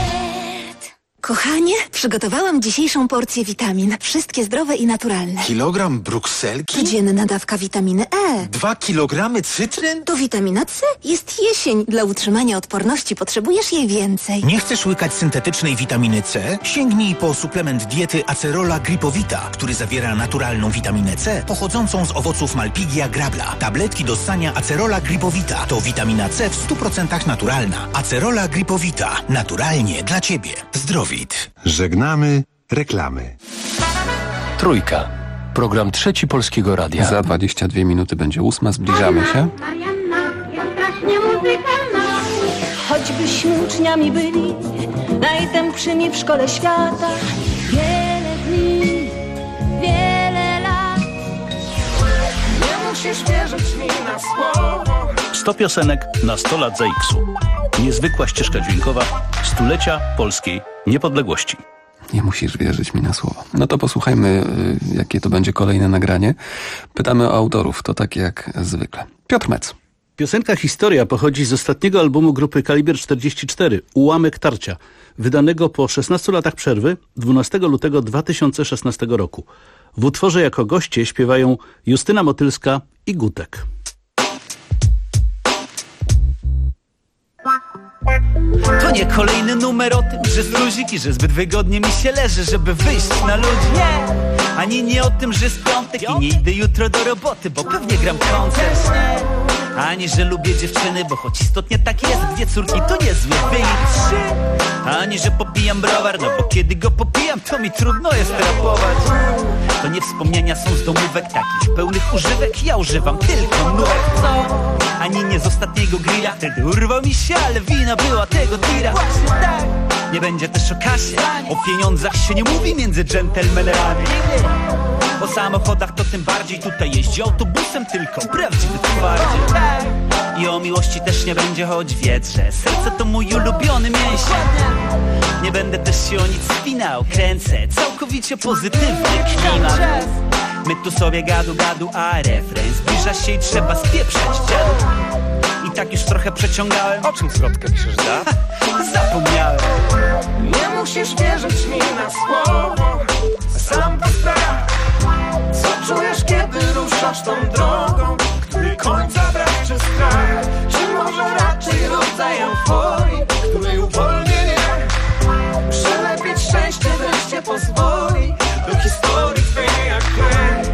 Kochanie, przygotowałam dzisiejszą porcję witamin. Wszystkie zdrowe i naturalne. Kilogram brukselki? Codzienna dawka witaminy E. 2 kilogramy cytryn? To witamina C. Jest jesień. Dla utrzymania odporności potrzebujesz jej więcej. Nie chcesz łykać syntetycznej witaminy C? Sięgnij po suplement diety Acerola Gripowita, który zawiera naturalną witaminę C pochodzącą z owoców Malpigia grabla. Tabletki do ssania Acerola Gripowita to witamina C w 100% naturalna. Acerola Gripowita. Naturalnie dla Ciebie. Zdrowit. Żegnamy reklamy. Trójka. Program trzeci Polskiego Radia. Za 22 minuty będzie 8. Zbliżamy się. Marianna jest strasznie muzykalna. Choćbyśmy uczniami byli najtępszymi w szkole świata. Wiele dni, wiele lat. Nie musisz wierzyć mi na słowo. 100 piosenek na 100 lat ZX-u. Niezwykła ścieżka dźwiękowa stulecia polskiej niepodległości. Nie musisz wierzyć mi na słowo. No to posłuchajmy, jakie to będzie kolejne nagranie. Pytamy o autorów, to tak jak zwykle. Piotr Mec. Piosenka Historia pochodzi z ostatniego albumu grupy Kaliber 44, Ułamek Tarcia, wydanego po 16 latach przerwy 12 lutego 2016 roku. W utworze jako goście śpiewają Justyna Motylska i Gutek. To nie kolejny numer o tym, że z luziki, że zbyt wygodnie mi się leży, żeby wyjść na ludzi. Nie, ani nie o tym, że jest piątek i nie idę jutro do roboty, bo pewnie gram koncert. Ani że lubię dziewczyny, bo choć istotnie tak jest, dwie córki to niezły wynik. Ani że popijam browar, no bo kiedy go popijam, to mi trudno jest rapować. To nie wspomnienia są z domówek takich pełnych używek, ja używam tylko nówek, co? Ani nie z ostatniego grilla, wtedy urwał mi się, ale wina była tego tira. Właśnie tak, Nie będzie też o kasie, o pieniądzach się nie mówi między dżentelmenami. O samochodach to tym bardziej, tutaj jeździ autobusem tylko prawdziwy twardziel. I o miłości też nie będzie, choć wiedz, że serce to mój ulubiony mięsień. Nie będę też się o nic spinał, kręcę całkowicie pozytywny klimat. My tu sobie gadu, a refren zbliża się i trzeba spieprzać dziadu. I tak już trochę przeciągałem. O czym zwrotkę piszesz, da? Zapomniałem. Nie musisz wierzyć mi na słowo, sam to sprawdź. Co czujesz, kiedy ruszasz tą drogą, której końca brak czy strach? Czy może raczej rodzaj euforii, której uwolnienie przelepić szczęście wreszcie pozwoli do historii twej jak klej.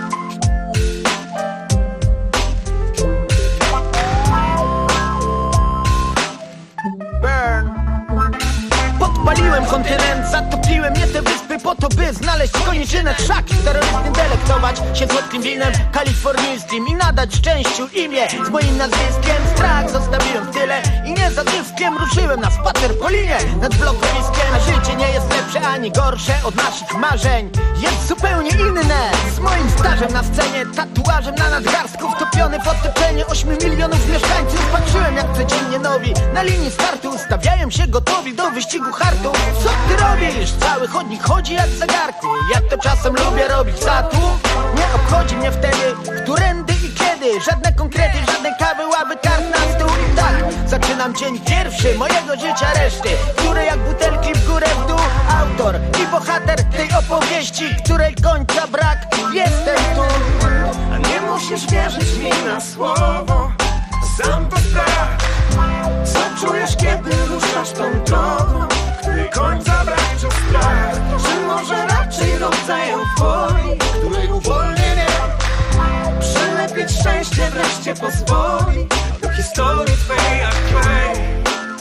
Podpaliłem kontynent, zatopiłem nie te wyspy po to, by znaleźć koniczynę krzaki. Terrorystym delektować się słodkim winem kalifornijskim i nadać szczęściu imię z moim nazwiskiem. Strach zostawiłem w tyle i nie za dyskiem ruszyłem na spacer po linie nad blokowiskiem. A życie nie jest lepsze ani gorsze od naszych marzeń, jest zupełnie inne. Z moim stażem na scenie, tatuażem na nadgarstku, wtopiony w otoczenie 8 milionów mieszkańców. Patrzyłem jak codziennie nowi na linii startu ustawiają się gotowi do wyścigu hartu. Co ty robisz? Cały chodnik chodzi jak w zegarku. Jak to czasem lubię robić tatu. Nie obchodzi mnie wtedy, którędy i kiedy. Żadne konkrety, żadne kawy, ławy, kart na stół. I tak zaczynam dzień pierwszy mojego życia reszty, które jak butelki w górę w dół. Autor i bohater tej opowieści, której końca brak. Jestem tu. A nie musisz wierzyć mi na słowo, sam to sprawdź. Co czujesz, kiedy ruszasz tą drogą, której końca brak czy strach? Czy może raczej rodzaj euforii, której uwolnienie przelepić szczęście wreszcie pozwoli do historii twej jak klej.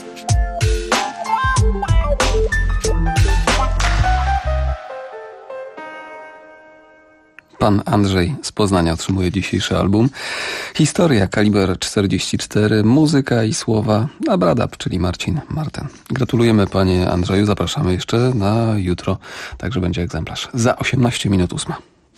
Pan Andrzej z Poznania otrzymuje dzisiejszy album. Historia, kaliber 44, muzyka i słowa Abradab, czyli Marcin Marten. Gratulujemy panie Andrzeju, zapraszamy jeszcze na jutro, także będzie egzemplarz. Za 18 minut 8.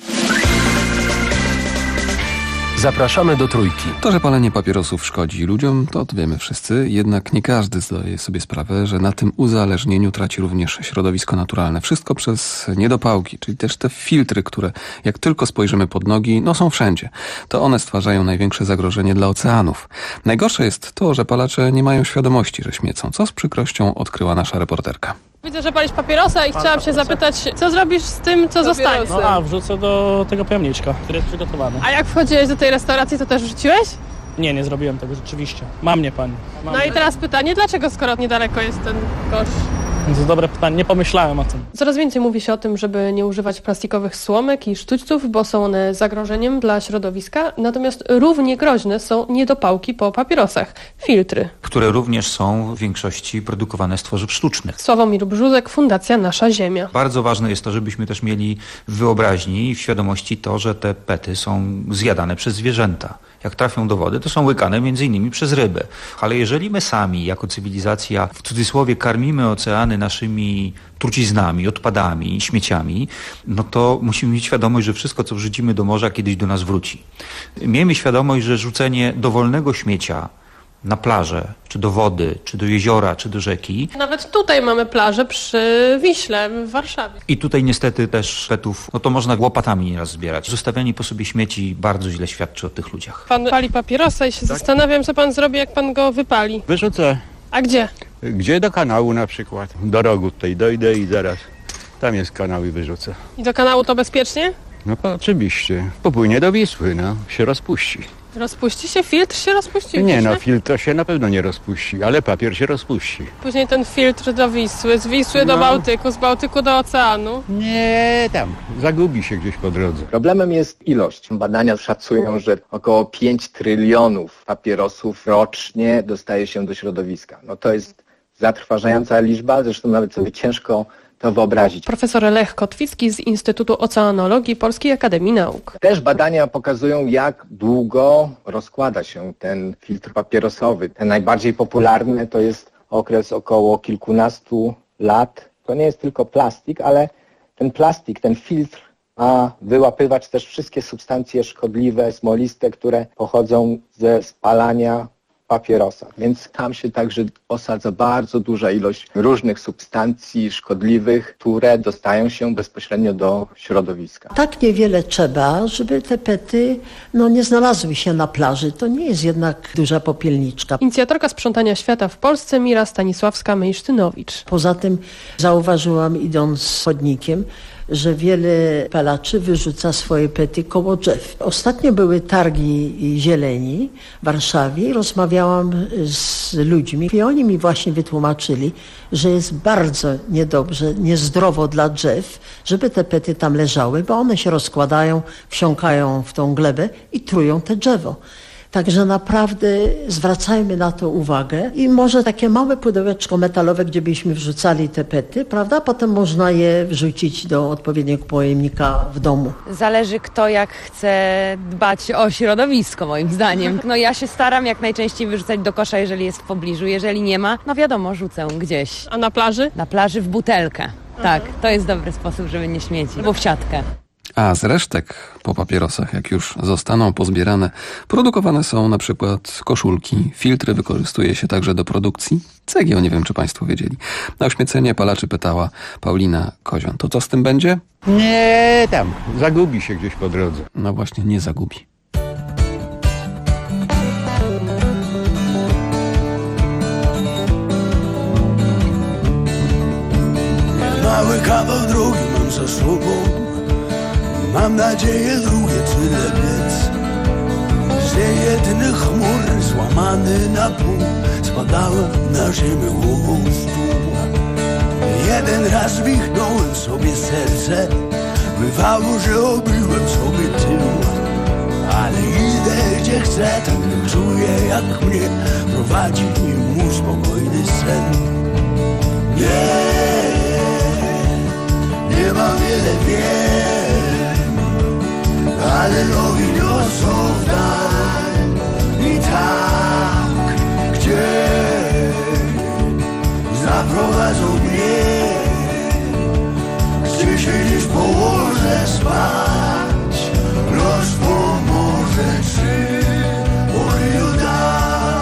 Zapraszamy do Trójki. To, że palenie papierosów szkodzi ludziom, to wiemy wszyscy, jednak nie każdy zdaje sobie sprawę, że na tym uzależnieniu traci również środowisko naturalne. Wszystko przez niedopałki, czyli też te filtry, które jak tylko spojrzymy pod nogi, no są wszędzie. To one stwarzają największe zagrożenie dla oceanów. Najgorsze jest to, że palacze nie mają świadomości, że śmiecą, co z przykrością odkryła nasza reporterka. Widzę, że palisz papierosa i chciałam się zapytać, co zrobisz z tym, co zostanie? No wrzucę do tego pojemniczka, który jest przygotowany. A jak wchodziłeś do tej restauracji, to też wrzuciłeś? Nie zrobiłem tego rzeczywiście. Ma mnie pani. No i teraz pytanie, dlaczego skoro niedaleko jest ten kosz? To jest dobre pytanie, nie pomyślałem o tym. Coraz więcej mówi się o tym, żeby nie używać plastikowych słomek i sztućców, bo są one zagrożeniem dla środowiska. Natomiast równie groźne są niedopałki po papierosach, filtry, które również są w większości produkowane z tworzyw sztucznych. Sławomir Brzózek, Fundacja Nasza Ziemia. Bardzo ważne jest to, żebyśmy też mieli w wyobraźni i w świadomości to, że te pety są zjadane przez zwierzęta. Jak trafią do wody, to są łykane między innymi przez ryby. Ale jeżeli my sami, jako cywilizacja, w cudzysłowie karmimy oceany naszymi truciznami, odpadami, śmieciami, no to musimy mieć świadomość, że wszystko, co wrzucimy do morza, kiedyś do nas wróci. Miejmy świadomość, że rzucenie dowolnego śmiecia na plażę, czy do wody, czy do jeziora, czy do rzeki. Nawet tutaj mamy plażę przy Wiśle w Warszawie. I tutaj niestety też petów, no to można łopatami nieraz zbierać. Zostawianie po sobie śmieci bardzo źle świadczy o tych ludziach. Pan pali papierosa i się zastanawiam, co pan zrobi, jak pan go wypali. Wyrzucę. A gdzie? Gdzie? Do kanału na przykład. Do rogu tutaj dojdę i zaraz tam jest kanał i wyrzucę. I do kanału to bezpiecznie? No oczywiście. Popłynie do Wisły, no. Się rozpuści. Rozpuści się? Filtr się rozpuści? Nie, no filtr się na pewno nie rozpuści, ale papier się rozpuści. Później ten filtr do Wisły, z Wisły do Bałtyku, z Bałtyku do oceanu. Nie, tam. Zagubi się gdzieś po drodze. Problemem jest ilość. Badania szacują, że około 5 trylionów papierosów rocznie dostaje się do środowiska. No to jest zatrważająca liczba, zresztą nawet sobie ciężko to wyobrazić. Profesor Lech Kotwicki z Instytutu Oceanologii Polskiej Akademii Nauk. Też badania pokazują, jak długo rozkłada się ten filtr papierosowy. Ten najbardziej popularny to jest okres około kilkunastu lat to nie jest tylko plastik, ale ten plastik, ten filtr ma wyłapywać też wszystkie substancje szkodliwe, smoliste, które pochodzą ze spalania papierosa. Więc tam się także osadza bardzo duża ilość różnych substancji szkodliwych, które dostają się bezpośrednio do środowiska. Tak niewiele trzeba, żeby te pety nie znalazły się na plaży. To nie jest jednak duża popielniczka. Inicjatorka sprzątania świata w Polsce Mira Stanisławska-Mejsztynowicz. Poza tym zauważyłam, idąc chodnikiem, że wiele palaczy wyrzuca swoje pety koło drzew. Ostatnio były targi zieleni w Warszawie i rozmawiałam z ludźmi i oni mi właśnie wytłumaczyli, że jest bardzo niedobrze, niezdrowo dla drzew, żeby te pety tam leżały, bo one się rozkładają, wsiąkają w tą glebę i trują te drzewo. Także naprawdę zwracajmy na to uwagę i może takie małe pudełeczko metalowe, gdzie byśmy wrzucali te pety, prawda? Potem można je wrzucić do odpowiedniego pojemnika w domu. Zależy kto jak chce dbać o środowisko, moim zdaniem. Ja się staram jak najczęściej wyrzucać do kosza, jeżeli jest w pobliżu. Jeżeli nie ma, wiadomo, rzucę gdzieś. A na plaży? Na plaży w butelkę. Tak, to jest dobry sposób, żeby nie śmiecić. Albo w siatkę. A z resztek po papierosach, jak już zostaną pozbierane, produkowane są na przykład koszulki. Filtry wykorzystuje się także do produkcji cegieł. Nie wiem, czy Państwo wiedzieli. Na ośmiecenie palaczy pytała Paulina Kozion. To co z tym będzie? Nie, tam. Zagubi się gdzieś po drodze. No właśnie, nie zagubi. Mały kawał drogi mam za sobą. Mam nadzieję drugie tyle biec. Z niejednych chmur złamany na pół spadałem na ziemię głową w dół. Jeden raz wichnąłem sobie serce, bywało, że obyłem sobie tył. Ale idę gdzie chcę, tak nie czuję jak mnie prowadzi mój spokojny sen. Nie ma wiele wiem, ale nogi niosą w dal. I tak, gdzie zaprowadzą mnie, gdzie się dziś położę spać, los pomoże, czy Bogu da.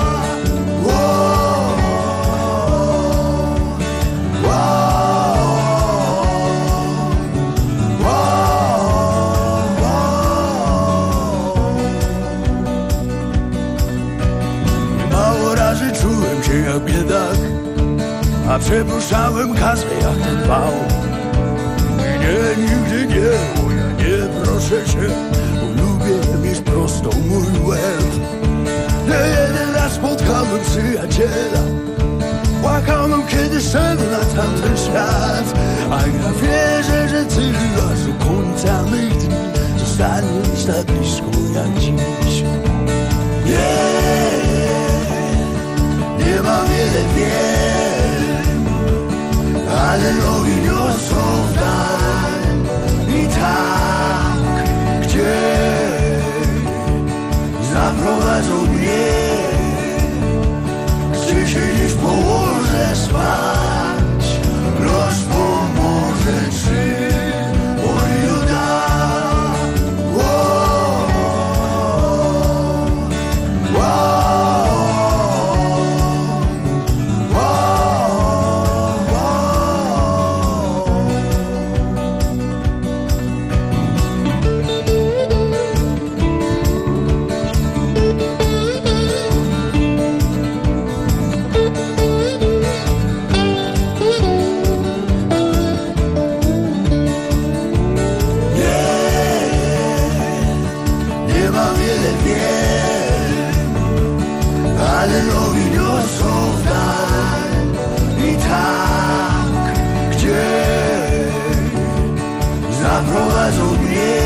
Czułem się jak biedak, a przepuszczałem kasę jak ten wał. Nie, nigdy nie, bo ja nie proszę się, bo lubię mieć prostą mój łeb. Nie jeden raz spotkałem przyjaciela, płakałem kiedy szedł na tamten świat. A ja wierzę, że tylko aż do końca mych dni zostaniesz tak blisko jak dziś. Nie ma wiele wiem, ale nogi niosą w dal. I tak, gdzie zaprowadzą mnie, gdzie się dziś położę spać, los pomoże, czy Bogu da. Ale nogi niosą w dal. I tak, gdzie zaprowadzą mnie,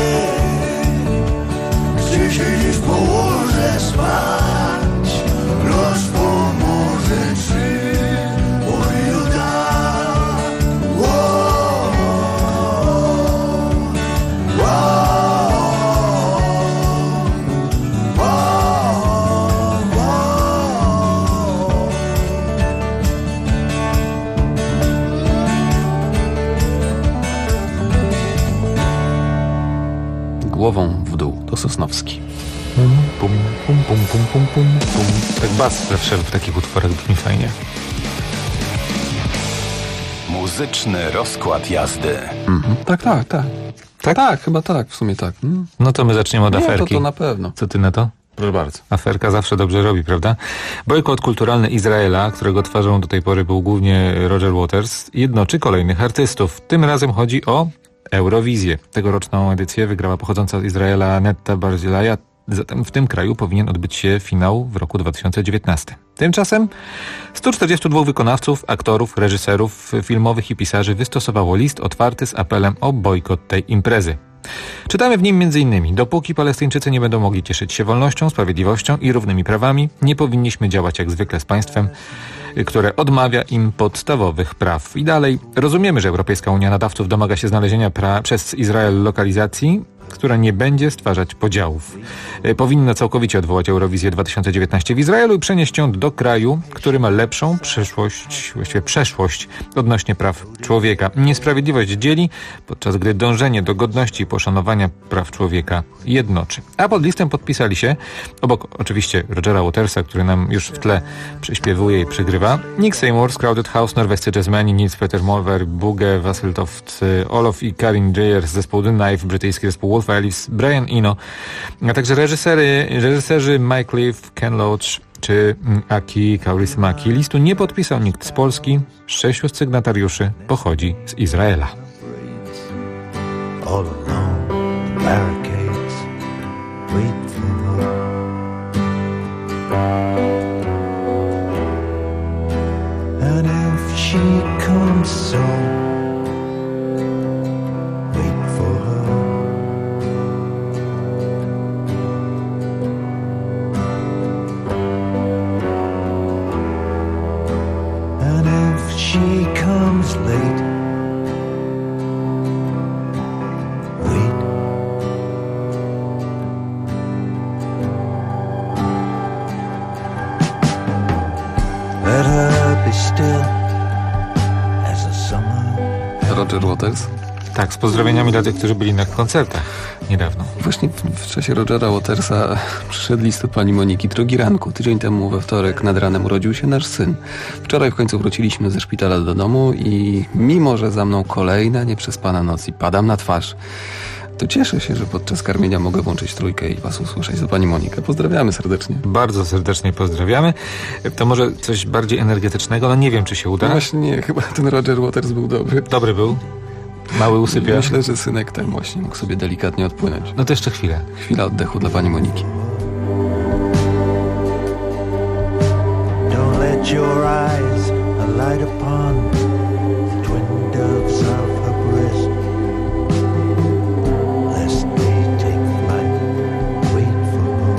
gdzie się dziś położę spać, los pomoże, czy Bogu da. głową w dół. To Sosnowski. Pum, pum, pum, pum, pum, pum, pum, pum. Tak bas zawsze w takich utworach brzmi fajnie. Muzyczny rozkład jazdy. Tak, chyba tak, w sumie tak. No to my zaczniemy od aferki. To na pewno. Co ty na to? Proszę bardzo. Aferka zawsze dobrze robi, prawda? Bojkot kulturalny Izraela, którego twarzą do tej pory był głównie Roger Waters, jednoczy kolejnych artystów. Tym razem chodzi o Eurowizję. Tegoroczną edycję wygrała pochodząca z Izraela Netta Barzilaja. Zatem w tym kraju powinien odbyć się finał w roku 2019. Tymczasem 142 wykonawców, aktorów, reżyserów filmowych i pisarzy wystosowało list otwarty z apelem o bojkot tej imprezy. Czytamy w nim m.in. dopóki Palestyńczycy nie będą mogli cieszyć się wolnością, sprawiedliwością i równymi prawami, nie powinniśmy działać jak zwykle z państwem, które odmawia im podstawowych praw. I dalej, rozumiemy, że Europejska Unia Nadawców domaga się znalezienia przez Izrael lokalizacji, która nie będzie stwarzać podziałów. Powinna całkowicie odwołać Eurowizję 2019 w Izraelu i przenieść ją do kraju, który ma lepszą przyszłość, właściwie przeszłość odnośnie praw człowieka. Niesprawiedliwość dzieli, podczas gdy dążenie do godności i poszanowania praw człowieka jednoczy. A pod listem podpisali się, obok oczywiście Rogera Watersa, który nam już w tle przyśpiewuje i przygrywa, Nick Seymour z Crowded House, norwescy jazzmeni Nils Peter Molver, Bugge, Wasseltoft, Olof i Karin Dreyer z zespołu The Knife, brytyjski zespół Wolf Alice, Brian Eno, a także reżyserzy Mike Leaf, Ken Loach czy Aki Kaurismäki. Listu nie podpisał nikt z Polski. 6 sygnatariuszy pochodzi z Izraela. All alone, barricades, wait for her. And if she comes soon, wait for her. And if she comes late, wait. Let her be still as a summer. Roger Waters? Tak, z pozdrowieniami dla tych, którzy byli na koncertach niedawno. Właśnie w czasie Rogera Watersa przyszedł list od pani Moniki. Drogi Ranku, tydzień temu we wtorek nad ranem urodził się nasz syn. Wczoraj w końcu wróciliśmy ze szpitala do domu i mimo, że za mną kolejna nieprzespana noc i padam na twarz, to cieszę się, że podczas karmienia mogę włączyć trójkę i was usłyszeć. To pani Monika. Pozdrawiamy serdecznie. Bardzo serdecznie pozdrawiamy. To może coś bardziej energetycznego? No nie wiem, czy się uda. No właśnie nie, chyba ten Roger Waters był dobry. Dobry był? Mały usypia? Myślę, że synek tam właśnie mógł sobie delikatnie odpłynąć. No to jeszcze chwilę. Chwila oddechu dla pani Moniki. Don't let your eyes alight upon the twin doves of her breast, lest they take flight, wait for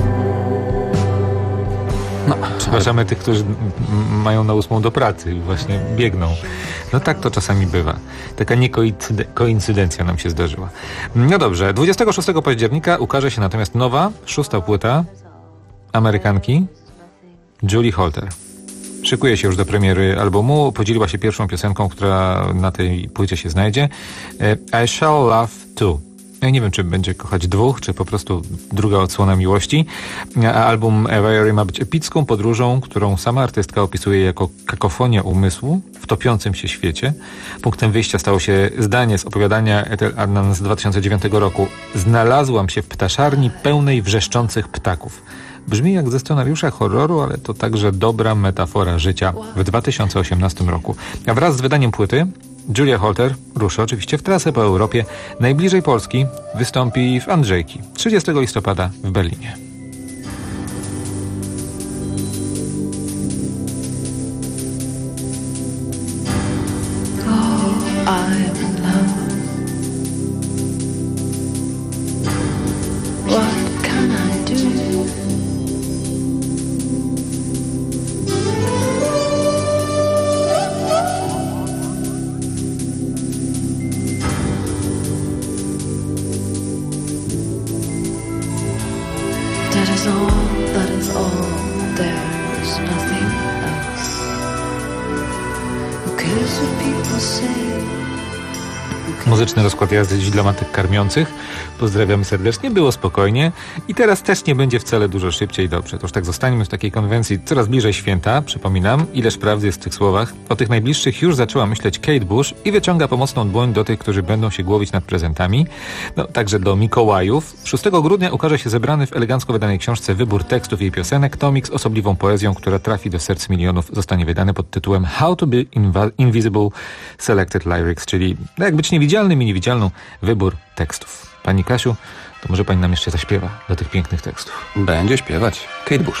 her. No, przepraszamy tych, którzy mają na 8 do pracy i właśnie biegną. No tak to czasami bywa. Taka niekoincydencja nam się zdarzyła. No dobrze, 26 października ukaże się natomiast nowa, 6. płyta Amerykanki Julie Holter. Szykuje się już do premiery albumu. Podzieliła się pierwszą piosenką, która na tej płycie się znajdzie. I Shall Love Too. Ja nie wiem, czy będzie kochać dwóch, czy po prostu druga odsłona miłości. A album Aviary ma być epicką podróżą, którą sama artystka opisuje jako kakofonia umysłu w topiącym się świecie. Punktem wyjścia stało się zdanie z opowiadania Ethel Adnan z 2009 roku. Znalazłam się w ptaszarni pełnej wrzeszczących ptaków. Brzmi jak ze scenariusza horroru, ale to także dobra metafora życia w 2018 roku. A wraz z wydaniem płyty Julia Holter ruszy oczywiście w trasę po Europie. Najbliżej Polski wystąpi w Andrzejki 30 listopada w Berlinie. That is all, there's nothing else. Who cares what people say? Muzyczny rozkład jazdy dziś dla matek karmiących. Pozdrawiamy serdecznie, było spokojnie i teraz też nie będzie wcale dużo szybciej dobrze. To już tak zostańmy w takiej konwencji. Coraz bliżej święta, przypominam, ileż prawdy jest w tych słowach. O tych najbliższych już zaczęła myśleć Kate Bush i wyciąga pomocną dłoń do tych, którzy będą się głowić nad prezentami. No, także do Mikołajów. 6 grudnia ukaże się zebrany w elegancko wydanej książce wybór tekstów jej piosenek. Tomik z osobliwą poezją, która trafi do serc milionów, zostanie wydany pod tytułem How to be Invisible Selected Lyrics, czyli jak być niewidzialnym i niewidzialną, wybór tekstów. Pani Kasiu, to może pani nam jeszcze zaśpiewa do tych pięknych tekstów. Będzie śpiewać Kate Bush.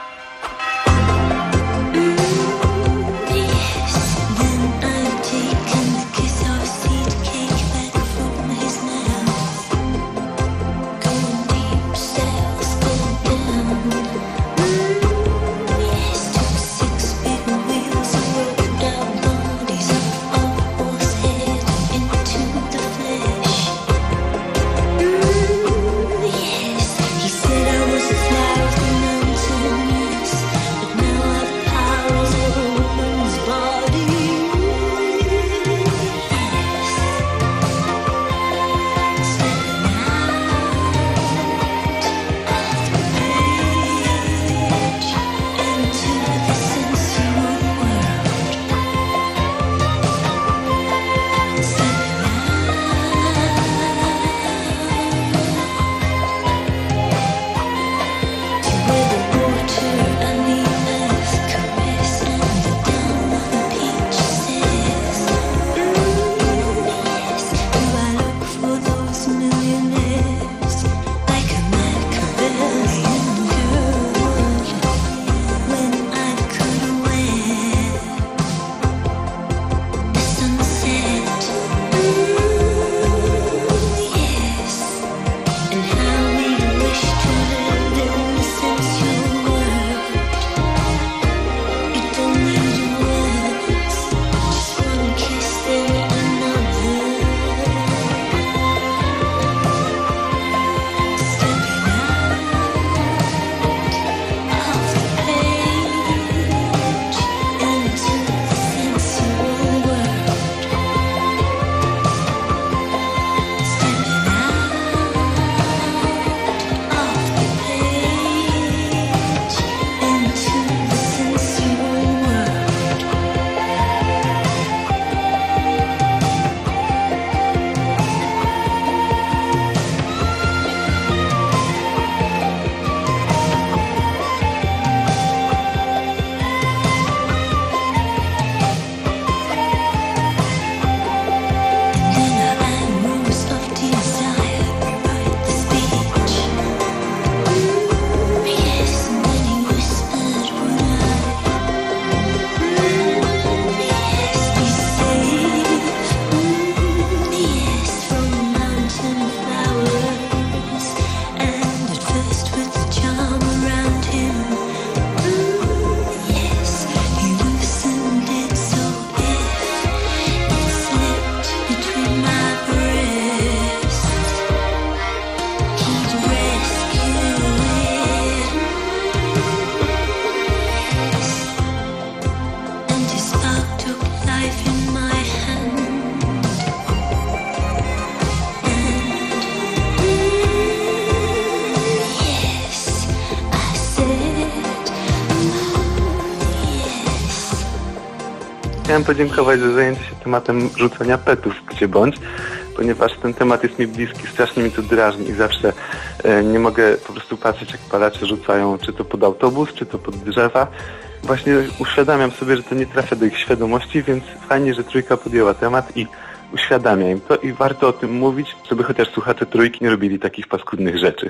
Chciałem podziękować za zajęcie się tematem rzucania petów gdzie bądź, ponieważ ten temat jest mi bliski, strasznie mi to drażni i zawsze nie mogę po prostu patrzeć, jak palacze rzucają, czy to pod autobus, czy to pod drzewa. Właśnie uświadamiam sobie, że to nie trafia do ich świadomości, więc fajnie, że Trójka podjęła temat i uświadamia im to i warto o tym mówić, żeby chociaż słuchacze Trójki nie robili takich paskudnych rzeczy.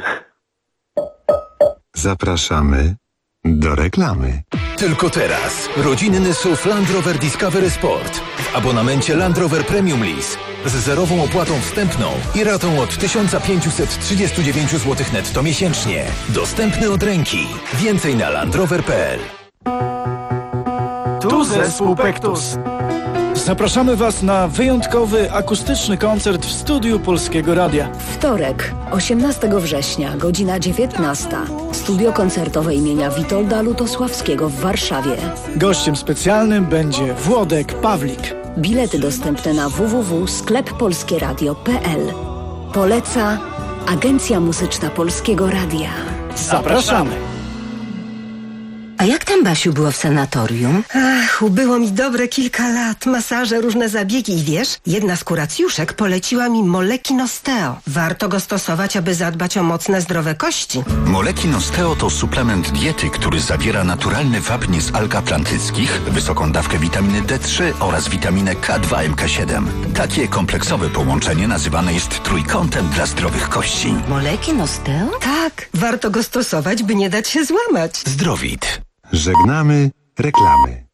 Zapraszamy do reklamy. Tylko teraz rodzinny SUV Land Rover Discovery Sport w abonamencie Land Rover Premium Lease z zerową opłatą wstępną i ratą od 1539 zł netto miesięcznie. Dostępny od ręki. Więcej na landrover.pl. Tu zespół Pektus. Zapraszamy Was na wyjątkowy akustyczny koncert w studiu Polskiego Radia. Wtorek, 18 września, godzina 19. Studio koncertowe imienia Witolda Lutosławskiego w Warszawie. Gościem specjalnym będzie Włodek Pawlik. Bilety dostępne na www.skleppolskieradio.pl. Poleca Agencja Muzyczna Polskiego Radia. Zapraszamy! A jak tam, Basiu, było w sanatorium? Ach, ubyło mi dobre kilka lat. Masaże, różne zabiegi i wiesz, jedna z kuracjuszek poleciła mi Moleki Nosteo. Warto go stosować, aby zadbać o mocne, zdrowe kości. Moleki Nosteo to suplement diety, który zawiera naturalny wapń z alg atlantyckich, wysoką dawkę witaminy D3 oraz witaminę K2 MK7. Takie kompleksowe połączenie nazywane jest trójkątem dla zdrowych kości. Moleki Nosteo? Tak, warto go stosować, by nie dać się złamać. Zdrowit. Żegnamy reklamy.